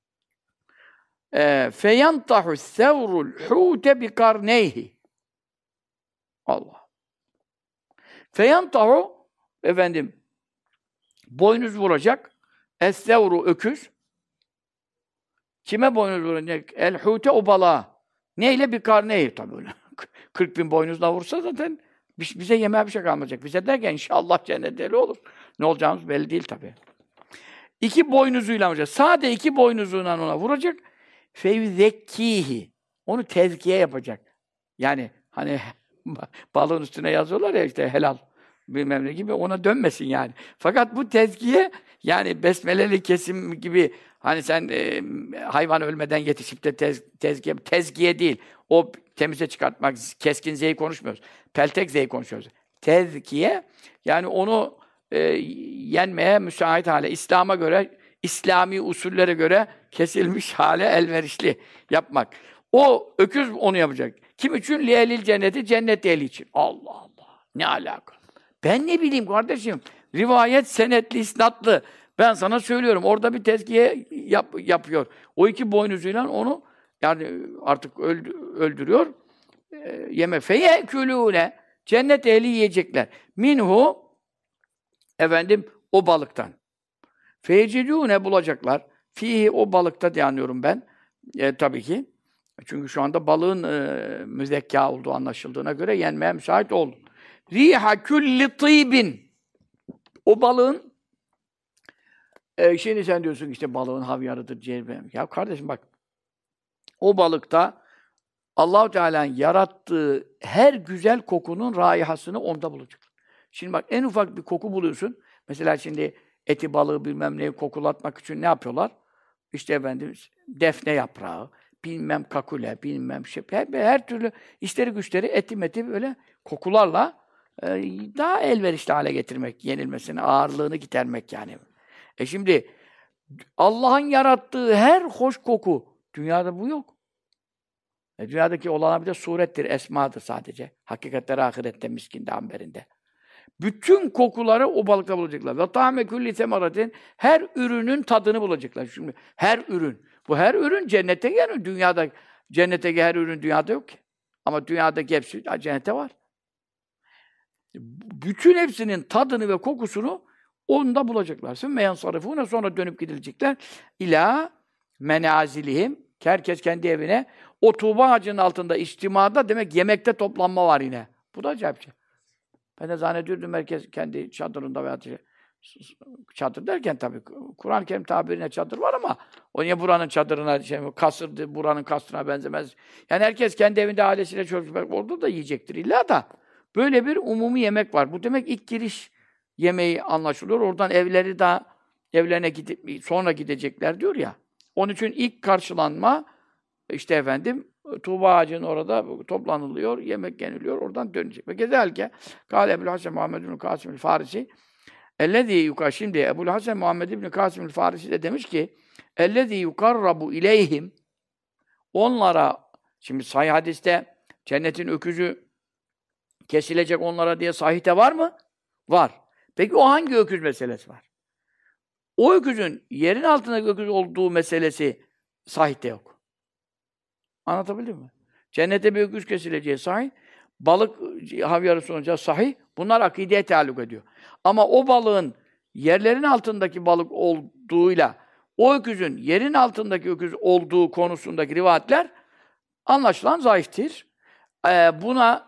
Feyantahu sevrul hute bi karneyhi. Allah. Feyantahu efendim boynuz vuracak. Es-sevru öküz. Kime boynuz vuracak? El-hute o balığa. Neyle? Bir karneyhi tabii öyle. 40 bin boynuzla vursa zaten bize yemeğe bir şey kalmayacak. Bize derken inşallah cennet ehli olur. Ne olacağımız belli değil tabii. 2 boynuzuyla vuracak. Sade 2 boynuzuyla ona vuracak. Feyzekkihi. Onu tezkiye yapacak. Yani hani balığın üstüne yazıyorlar ya işte helal bilmem ne gibi ona dönmesin yani. Fakat bu tezkiye yani besmeleli kesim gibi hani sen hayvan ölmeden yetişip de tezkiye değil. O temize çıkartmak, keskin zeyi konuşmuyoruz. Peltek zeyi konuşuyoruz. Tezkiye yani onu yenmeye müsait hale, İslam'a göre, İslami usullere göre kesilmiş hale elverişli yapmak. O öküz onu yapacak. Kim için? Liyehlil cenneti, cennet ehli için. Allah Allah! Ne alaka? Ben ne bileyim kardeşim? Rivayet senetli, isnatlı. Ben sana söylüyorum. Orada bir tezkiye yapıyor. O 2 boynuzuyla onu yani artık öldürüyor. Yeme feyekülûne. Cennet ehli yiyecekler. Minhu efendim o balıktan. Feyecidûne bulacaklar. Fihi o balıkta diye anlıyorum ben. Tabii ki. Çünkü şu anda balığın müzekka olduğu anlaşıldığına göre yenmeye müsait oldu. Riha külli tîbin. O balığın şimdi sen diyorsun işte balığın havyarıdır, ciğer. Ya kardeşim bak. O balıkta Allah-u Teala'nın yarattığı her güzel kokunun raihasını onda bulacak. Şimdi bak en ufak bir koku buluyorsun. Mesela şimdi eti, balığı bilmem neyi kokulatmak için ne yapıyorlar? İşte efendim defne yaprağı, bilmem kakule, bilmem şey. Her türlü işleri güçleri eti meti böyle kokularla daha elverişli hale getirmek, yenilmesini, ağırlığını gidermek yani. Şimdi Allah'ın yarattığı her hoş koku, dünyada bu yok. Dünyadaki olan bir de surettir, esmadır sadece. Hakikatleri ahirette, miskinde, amberinde. Bütün kokuları o balıkta bulacaklar. Ve ta'ame kulli semaratin, her ürünün tadını bulacaklar. Şimdi her ürün. Bu her ürün cennete gelmiyor. Dünyada cennetteki her ürün dünyada yok ki. Ama dünyadaki hepsi cennete var. Bütün hepsinin tadını ve kokusunu onda bulacaklar. Sonra dönüp gidilecekler. İlâ menazilihim. Herkes kendi evine. O tuğba ağacının altında içtimada demek yemekte toplanma var yine. Bu da acayip şey. Ben de zannediyordum herkes kendi çadırında veya çadır derken tabii Kur'an-ı Kerim tabirine çadır var ama o niye buranın çadırına kasırdı, buranın kasrına benzemez. Yani herkes kendi evinde ailesiyle çocuklar orada da yiyecektir illa da. Böyle bir umumi yemek var. Bu demek ilk giriş yemeği anlaşılıyor. Oradan evlerine gidip sonra gidecekler diyor ya. Onun için ilk karşılanma işte efendim Tuğba ağacının orada toplanılıyor, yemek yeniliyor, oradan dönecek. Ve kezelike kâle Ebu'l-Hasen Muhammed ibn Kasım el-Farisi ellezî yuka, şimdi Ebu'l-Hasen Muhammed ibn Kasım el-Farisi de demiş ki ellezî yukarrabu ileyhim, onlara, şimdi sahih hadiste cennetin öküzü kesilecek onlara diye sahihte var mı? Var. Peki o hangi öküz meselesi var? O öküzün yerin altındaki öküz olduğu meselesi sahihte yok. Anlatabildim mi? Cennete bir öküz kesileceği sahih, balık havyarı sonucu sahih, bunlar akideye taalluk ediyor. Ama o balığın yerlerin altındaki balık olduğuyla o öküzün yerin altındaki öküz olduğu konusundaki rivayetler anlaşılan zayıftır. Buna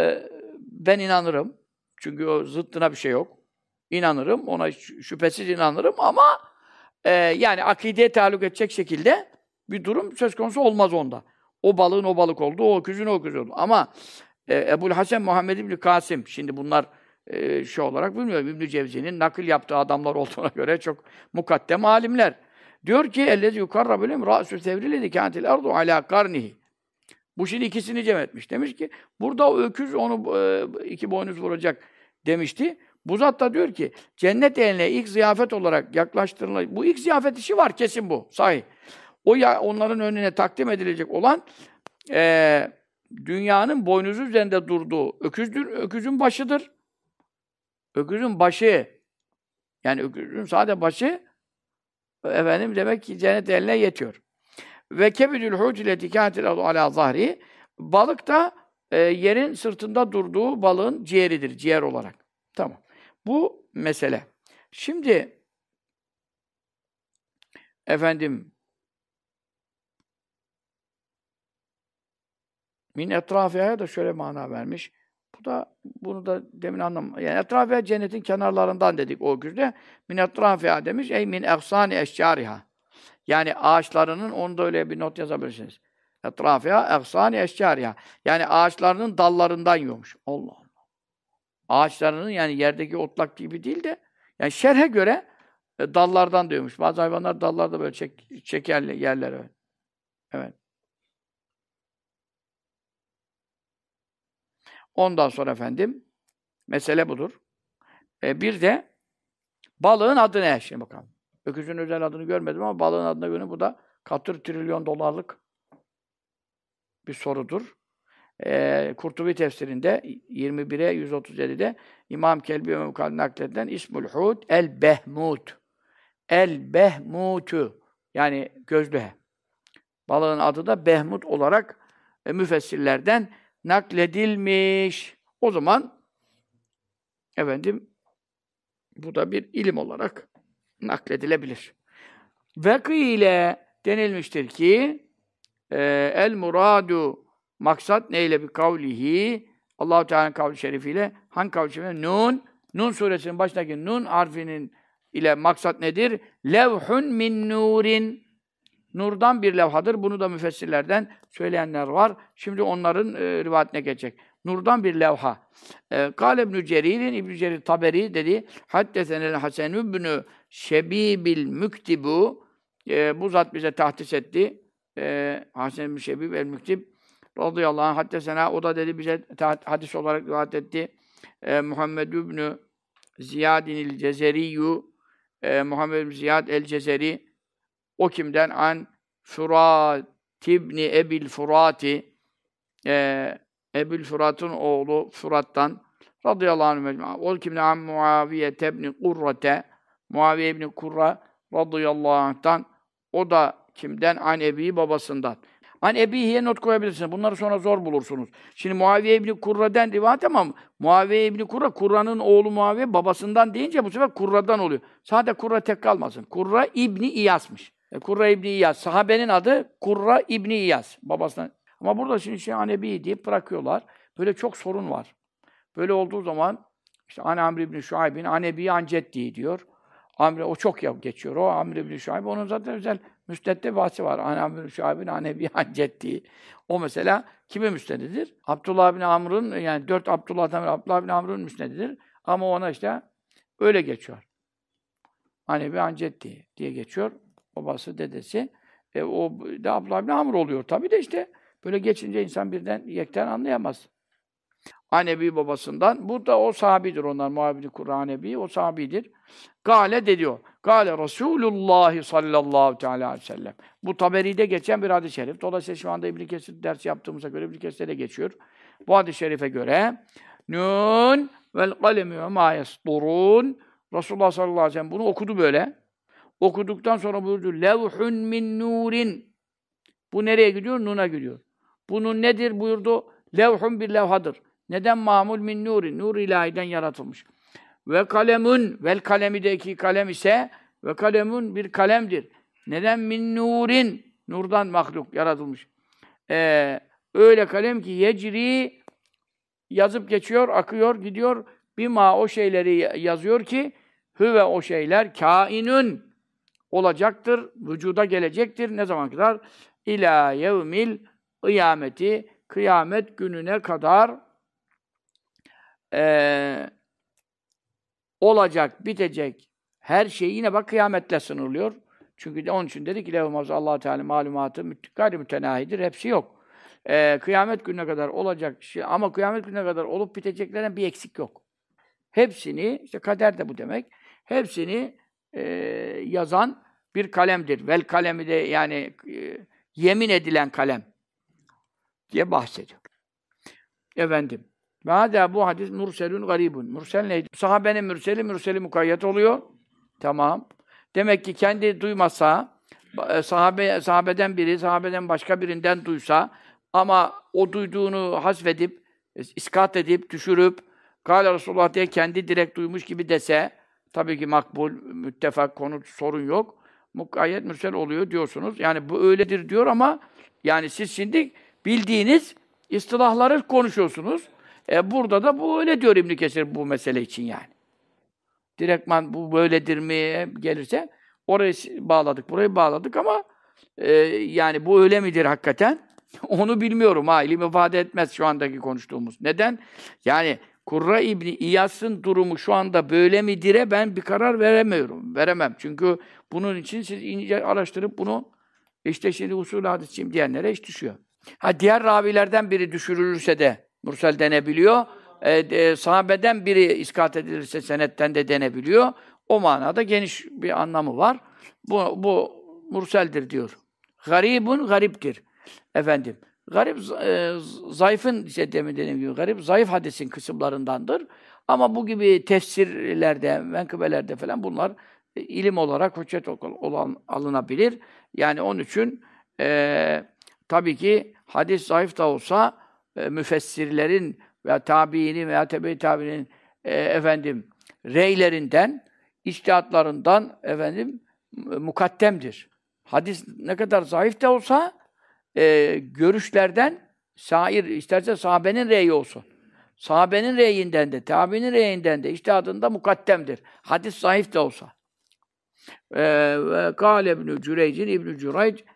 ben inanırım. Çünkü o zıttına bir şey yok. İnanırım, ona şüphesiz inanırım ama yani akideye taalluk edecek şekilde bir durum söz konusu olmaz onda. O balığın o balık oldu, o öküzün o öküz oldu. Ama Ebu'l-Hasen Muhammed ibn Kasım, şimdi bunlar şu olarak bilmiyorum, İbn-i Cevzi'nin nakil yaptığı adamlar olduğuna göre çok mukaddem alimler. Diyor ki ellezî yukarrabu ileyhim ra'sü sevriledi kânetil ardu alâ karnihi. Bu şimdi ikisini cem etmiş. Demiş ki burada o öküz onu iki boynuz vuracak demişti. Bu zat da diyor ki cennet eline ilk ziyafet olarak yaklaştırılacak. Bu ilk ziyafet işi var kesin bu. Sahih. O ya onların önüne takdim edilecek olan dünyanın boynuzu üzerinde durduğu öküzdür. Öküzün başıdır. Öküzün başı, yani öküzün sadece başı efendim demek ki cennet eline yetiyor. Ve kebidül hucileti kâtil alâ zahri, balık da yerin sırtında durduğu balığın ciğeridir, ciğer olarak. Tamam. Bu mesele. Şimdi efendim min etrafiyaya da şöyle mana vermiş. Bunu da demin anlamadım. Yani etrafiya cennetin kenarlarından dedik o öküzde. Min etrafiya demiş. Ey min ehsani eşcariha. Yani ağaçlarının, onu da öyle bir not yazabilirsiniz. Etrafiya ehsani eşcariha. Yani ağaçlarının dallarından yiyormuş. Allah Allah. Ağaçlarının, yani yerdeki otlak gibi değil de yani şerhe göre dallardan diyormuş. Bazı hayvanlar dallarda böyle çekerli yerler öyle. Evet. Ondan sonra efendim mesele budur. Bir de balığın adı ne? Şimdi bakalım. Öküzün özel adını görmedim ama balığın adına göre bu da katır trilyon dolarlık bir sorudur. Kurtubi tefsirinde 21'e 137'de İmam Kelbi ve Mukaddim nakledilen İsmul Hud el-Behmut. El-Behmutu. Yani gözlühe. Balığın adı da Behmut olarak müfessirlerden nakledilmiş. O zaman efendim bu da bir ilim olarak nakledilebilir. Vekîle denilmiştir ki el muradu, maksat neyle bir kavlihi, Allah-u Teala'nın kavli şerifiyle, hangi kavli şerifiyle? Nun suresinin başındaki nun harfinin ile maksat nedir? Levhun min nurin. Nurdan bir levhadır. Bunu da müfessirlerden söyleyenler var. Şimdi onların rivayetine geçecek. Nurdan bir levha. Kâle İbn-i Cerir'in, İbn-i Cerir Taberi dedi. Haddesenel Hasen ibn Şebibil Müktibu. Bu zat bize tahdis etti. Hasen ibn Şebib el-Müktib radıyallahu anh haddesena, o da dedi bize hadis olarak rivayet etti. Muhammed ibn Ziyadin el-Cezeriyyu, Muhammed ibn Ziyad el-Cezeri, o kimden? An Furat ibn Ebil Furati, Ebil Furat'ın oğlu Furat'tan radıyallahu anh mecmu'a. O kimle an Muaviye ibn Kurrate, Muaviye ibn Kurra radıyallahu anh'tan, o da kimden? An Ebi, babasından. An Ebi'ye not koyabilirsiniz. Bunları sonra zor bulursunuz. Şimdi Muaviye ibn Kurra'den rivayet ama Muaviye ibn Kurra, Kurra'nın oğlu Muaviye babasından deyince bu sefer Kurra'dan oluyor. Sadece Kurra tek kalmasın. Kurra İbni İyas'mış. Kurra İbni İyas. Sahabenin adı Kurra İbni İyas. Babasından. Ama burada şimdi An Ebi deyip bırakıyorlar. Böyle çok sorun var. Böyle olduğu zaman işte An Amr ibn Şuayb'in An Ebi An Ceddi diyor. O çok geçiyor. O Amr ibn Şuayb. Onun zaten özel müstedde bahsi var. An Amr ibn Şuayb'in An Ebi An Ceddi. O mesela kime müstedidir? Abdullah bin Amr'ın, yani 4 Abdullah'dan biri Abdullah bin Amr'ın müstedidir. Ama ona işte öyle geçiyor. An Ebi An Ceddi diye geçiyor. Babası, dedesi. O da Abdullah bin Amr oluyor. Tabii de işte böyle geçince insan birden yekten anlayamaz. Anebi babasından. Bu da o sahabidir onlar. Muhabbi Kur'an Nebi o sahabidir. Gale de diyor. Gale Resulullah sallallahu teala aleyhi ve sellem. Bu Taberi'de geçen bir hadis-i şerif. Dolayısıyla şu anda İbn Kesir dersi yaptığımıza göre İbn Kesir'de de geçiyor. Bu hadis-i şerife göre Nun vel kalemi ve ma yasturun. Resulullah sallallahu aleyhi ve sellem bunu okudu böyle. Okuduktan sonra buyurdu. Levhun min nurin. Bu nereye gidiyor? Nun'a gidiyor. Bunun nedir buyurdu? Levhun bir levhadır. Neden? Mamul min nuri. Nur ilahiden yaratılmış. Ve kalemun. Vel kalemideki kalem ise ve kalemun bir kalemdir. Neden? Min nurin. Nurdan mahluk yaratılmış. Öyle kalem ki yecri yazıp geçiyor, akıyor, gidiyor. Bima o şeyleri yazıyor ki hüve o şeyler kainun olacaktır, vücuda gelecektir. Ne zaman kadar? İlâ yevmil kıyameti, kıyamet gününe kadar olacak, bitecek her şey yine bak kıyametle sınırlıyor. Çünkü de onun için dedik ki levh-i Allah Teala malumatı gayri mütenahidir, hepsi yok. Kıyamet gününe kadar olacak şey ama kıyamet gününe kadar olup biteceklerden bir eksik yok. Hepsini, işte kader de bu demek, hepsini yazan bir kalemdir. Vel kalemi de yani yemin edilen kalem diye bahsediyor. Efendim. Ve hâdâ bu hadis murselun garibun. Mursel neydi? Sahabenin mürseli mukayyet oluyor. Tamam. Demek ki kendi duymasa, sahabeden biri, sahabeden başka birinden duysa ama o duyduğunu hazfedip, iskat edip, düşürüp, Kâle Resulullah diye kendi direkt duymuş gibi dese, tabii ki makbul, müttefak, konu, sorun yok. Mukayyet mürsel oluyor diyorsunuz. Yani bu öyledir diyor ama yani siz şimdi bildiğiniz istilahları konuşuyorsunuz. Burada da bu öyle diyor İbn Kesir bu mesele için yani. Direktman bu böyledir mi gelirse orayı bağladık, burayı bağladık ama yani bu öyle midir hakikaten? Onu bilmiyorum ha. İlim ifade etmez şu andaki konuştuğumuz. Neden? Yani Kurra İbni İyas'ın durumu şu anda böyle midir'e ben bir karar veremem. Çünkü bunun için siz iyice araştırıp bunu işte şimdi usul hadisçiyim diyenlere iş düşüyor. Ha diğer ravilerden biri düşürülürse de mursel denebiliyor. Sahabeden biri iskat edilirse senetten de denebiliyor. O manada geniş bir anlamı var. Bu murseldir diyor. Garibun gariptir. Efendim. Garip, zayıfın, işte demin dediğim gibi, garip, zayıf hadisin kısımlarındandır. Ama bu gibi tefsirlerde, menkıbelerde falan bunlar ilim olarak hüccet olan alınabilir. Yani onun için tabii ki hadis zayıf da olsa müfessirlerin veya tabiinin veya tebe-i tabiinin reylerinden, içtihatlarından mukaddemdir. Hadis ne kadar zayıf da olsa görüşlerden sair, isterse sahabenin reyi olsun. Sahabenin reyinden de, tabiinin reyinden de, içtihadında mukaddemdir. Hadis zayıf da olsa. Ve kâle İbn-i Cüreyc'in, İbn-i Cüreyc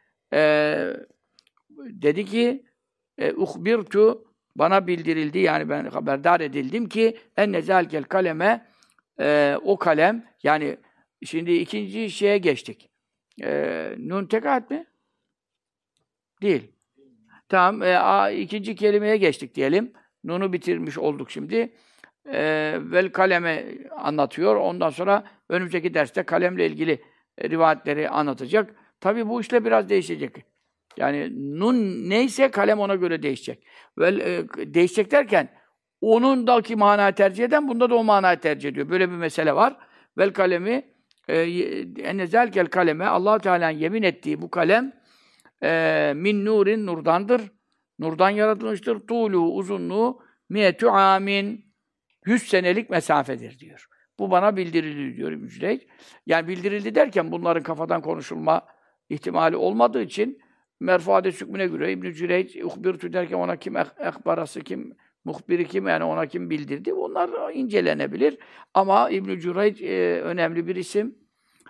dedi ki uhbirtu, bana bildirildi, yani ben haberdar edildim ki enne zâlikel kaleme, o kalem, yani şimdi ikinci şeye geçtik. Nun tekayet mi? Değil. Tamam, ikinci kelimeye geçtik diyelim. Nun'u bitirmiş olduk şimdi. Vel kaleme anlatıyor. Ondan sonra önümüzdeki derste kalemle ilgili rivayetleri anlatacak. Tabii bu işle biraz değişecek. Yani nun neyse kalem ona göre değişecek. Değişecek derken Onundaki manayı tercih eden, bunda da o manayı tercih ediyor. Böyle bir mesele var. Vel kalemi ennezelkel kaleme Allah Teala'nın yemin ettiği bu kalem min nurin nurdandır. Nurdan yaratılmıştır. Tulu uzunluğu miyetü amin 100 senelik mesafedir diyor. Bu bana bildirildi diyor İbn Cüreyc. Yani bildirildi derken bunların kafadan konuşulma ihtimali olmadığı için merfuade hükmüne göre İbn Cüreyc uhbirtu derken ona kim ehbarası kim muhbiri kim yani ona kim bildirdi onlar incelenebilir. Ama İbn Cüreyc önemli bir isim.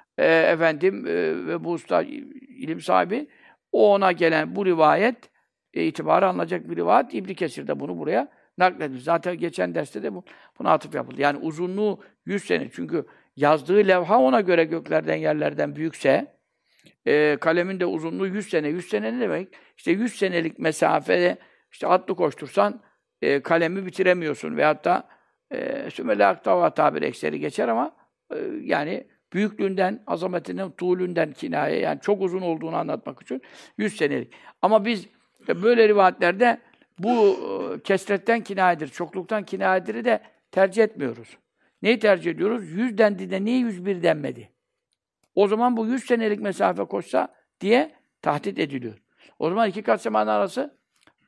Ve bu usta ilim sahibi o ona gelen bu rivayet itibarı alınacak bir rivayet. İbn Kesir de bunu buraya nakletmiş. Zaten geçen derste de buna atıf yapıldı. Yani uzunluğu 100 sene. Çünkü yazdığı levha ona göre göklerden yerlerden büyükse kalemin de uzunluğu 100 sene. 100 sene ne demek? İşte 100 senelik mesafede işte atlı koştursan kalemi bitiremiyorsun. Veyahut da sümele aktava tabiri ekseri geçer ama yani büyüklüğünden, azametinden, tuğlünden kinaye yani çok uzun olduğunu anlatmak için 100 senelik. Ama biz böyle rivayetlerde bu kesretten kinayedir, çokluktan kinayedir'i de tercih etmiyoruz. Neyi tercih ediyoruz? 100 dendi de niye 101 denmedi? O zaman bu 100 senelik mesafe koşsa diye tahdit ediliyor. O zaman iki kat semanın arası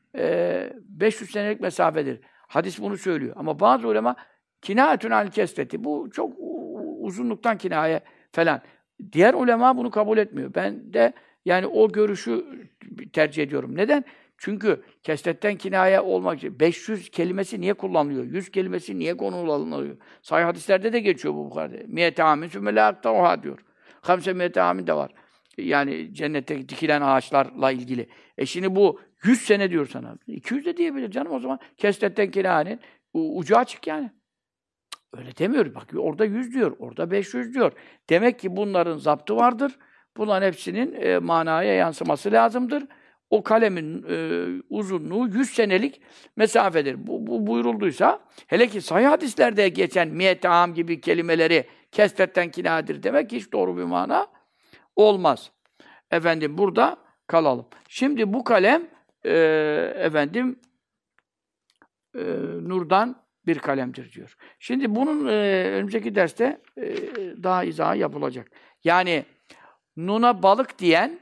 500 senelik mesafedir. Hadis bunu söylüyor. Ama bazı ulema kinayetün al kesreti. Bu çok uzunluktan kinaye falan. Diğer ulema bunu kabul etmiyor. Ben de yani o görüşü tercih ediyorum. Neden? Çünkü kesretten kinaye olmak için 500 kelimesi niye kullanılıyor? 100 kelimesi niye kullanılıyor? Sahih hadislerde de geçiyor bu kadar. Miyete amin sümme oha diyor. Hamse miyete amin de var. Yani cennette dikilen ağaçlarla ilgili. Şimdi bu 100 sene diyor sana. 200 de diyebilir canım o zaman. Kesretten kinayenin ucu açık yani. Öyle demiyor. Bak orada 100 diyor, orada 500 diyor. Demek ki bunların zaptı vardır. Bunların hepsinin manaya yansıması lazımdır. O kalemin uzunluğu 100 senelik mesafedir. Bu buyurulduysa, hele ki sahih hadislerde geçen miyet-i am gibi kelimeleri kesretten kinadir demek hiç doğru bir mana olmaz. Burada kalalım. Şimdi bu kalem nurdan bir kalemdir diyor. Şimdi bunun önümüzdeki derste daha izahı yapılacak. Yani nuna balık diyen,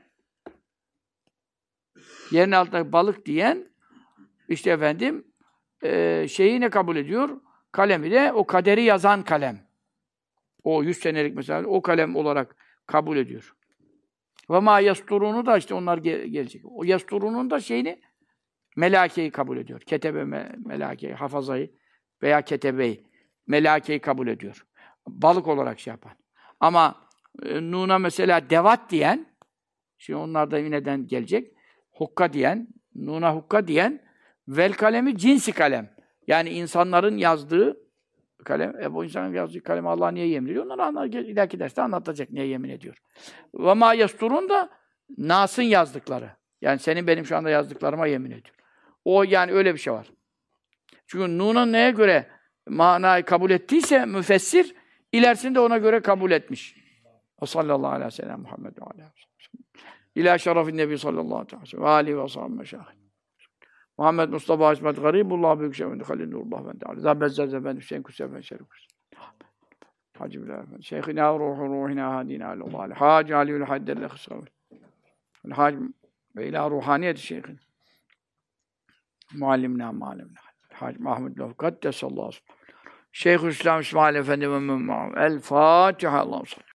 yerin altında balık diyen, işte şeyi ne kabul ediyor? Kalemi de o kaderi yazan kalem. O 100 senelik mesela o kalem olarak kabul ediyor. Ve ma yasturunu da işte onlar gelecek. O yasturunun da şeyini melakeyi kabul ediyor. Ketebe melakeyi, hafazayı veya ketebeyi, melakeyi kabul ediyor. Balık olarak şey yapan. Ama nuna mesela devat diyen, şimdi onlar da yineden gelecek. Hukka diyen, nuna hukka diyen, vel kalemi cinsi kalem. Yani insanların yazdığı kalem, bu insanın yazdığı kalemi Allah niye yemin ediyor? Onları ileriki derste anlatacak niye yemin ediyor. Ve ma yasturun da Nas'ın yazdıkları. Yani senin benim şu anda yazdıklarıma yemin ediyor. O yani öyle bir şey var. Çünkü Nun'un neye göre manayı kabul ettiyse müfessir, ilerisinde ona göre kabul etmiş. O sallallahu aleyhi ve sellem Muhammed ve aleyhi ve sellem. İlâ şerefin nebi sallallahu aleyhi ve sellem ve aleyhi ve sahibi meşâhid. Muhammed Mustafa İsmet Garibullah Büyük Şefendi Halilullah Efendi Ali Zabezzez Efendi Hüseyin Kusi Efendi Şerif Hacı Bilal Efendi Şeyhina ruhina hadina al-Allah Hacı Ali'ül Haddel Hısavi Hacı ve ilâ ruhaniyeti şeyhin muallimna Hacı Mahmud Lef Kaddesallahu Şeyhülislam İsmail Efendi ve El Fatiha Allah'ım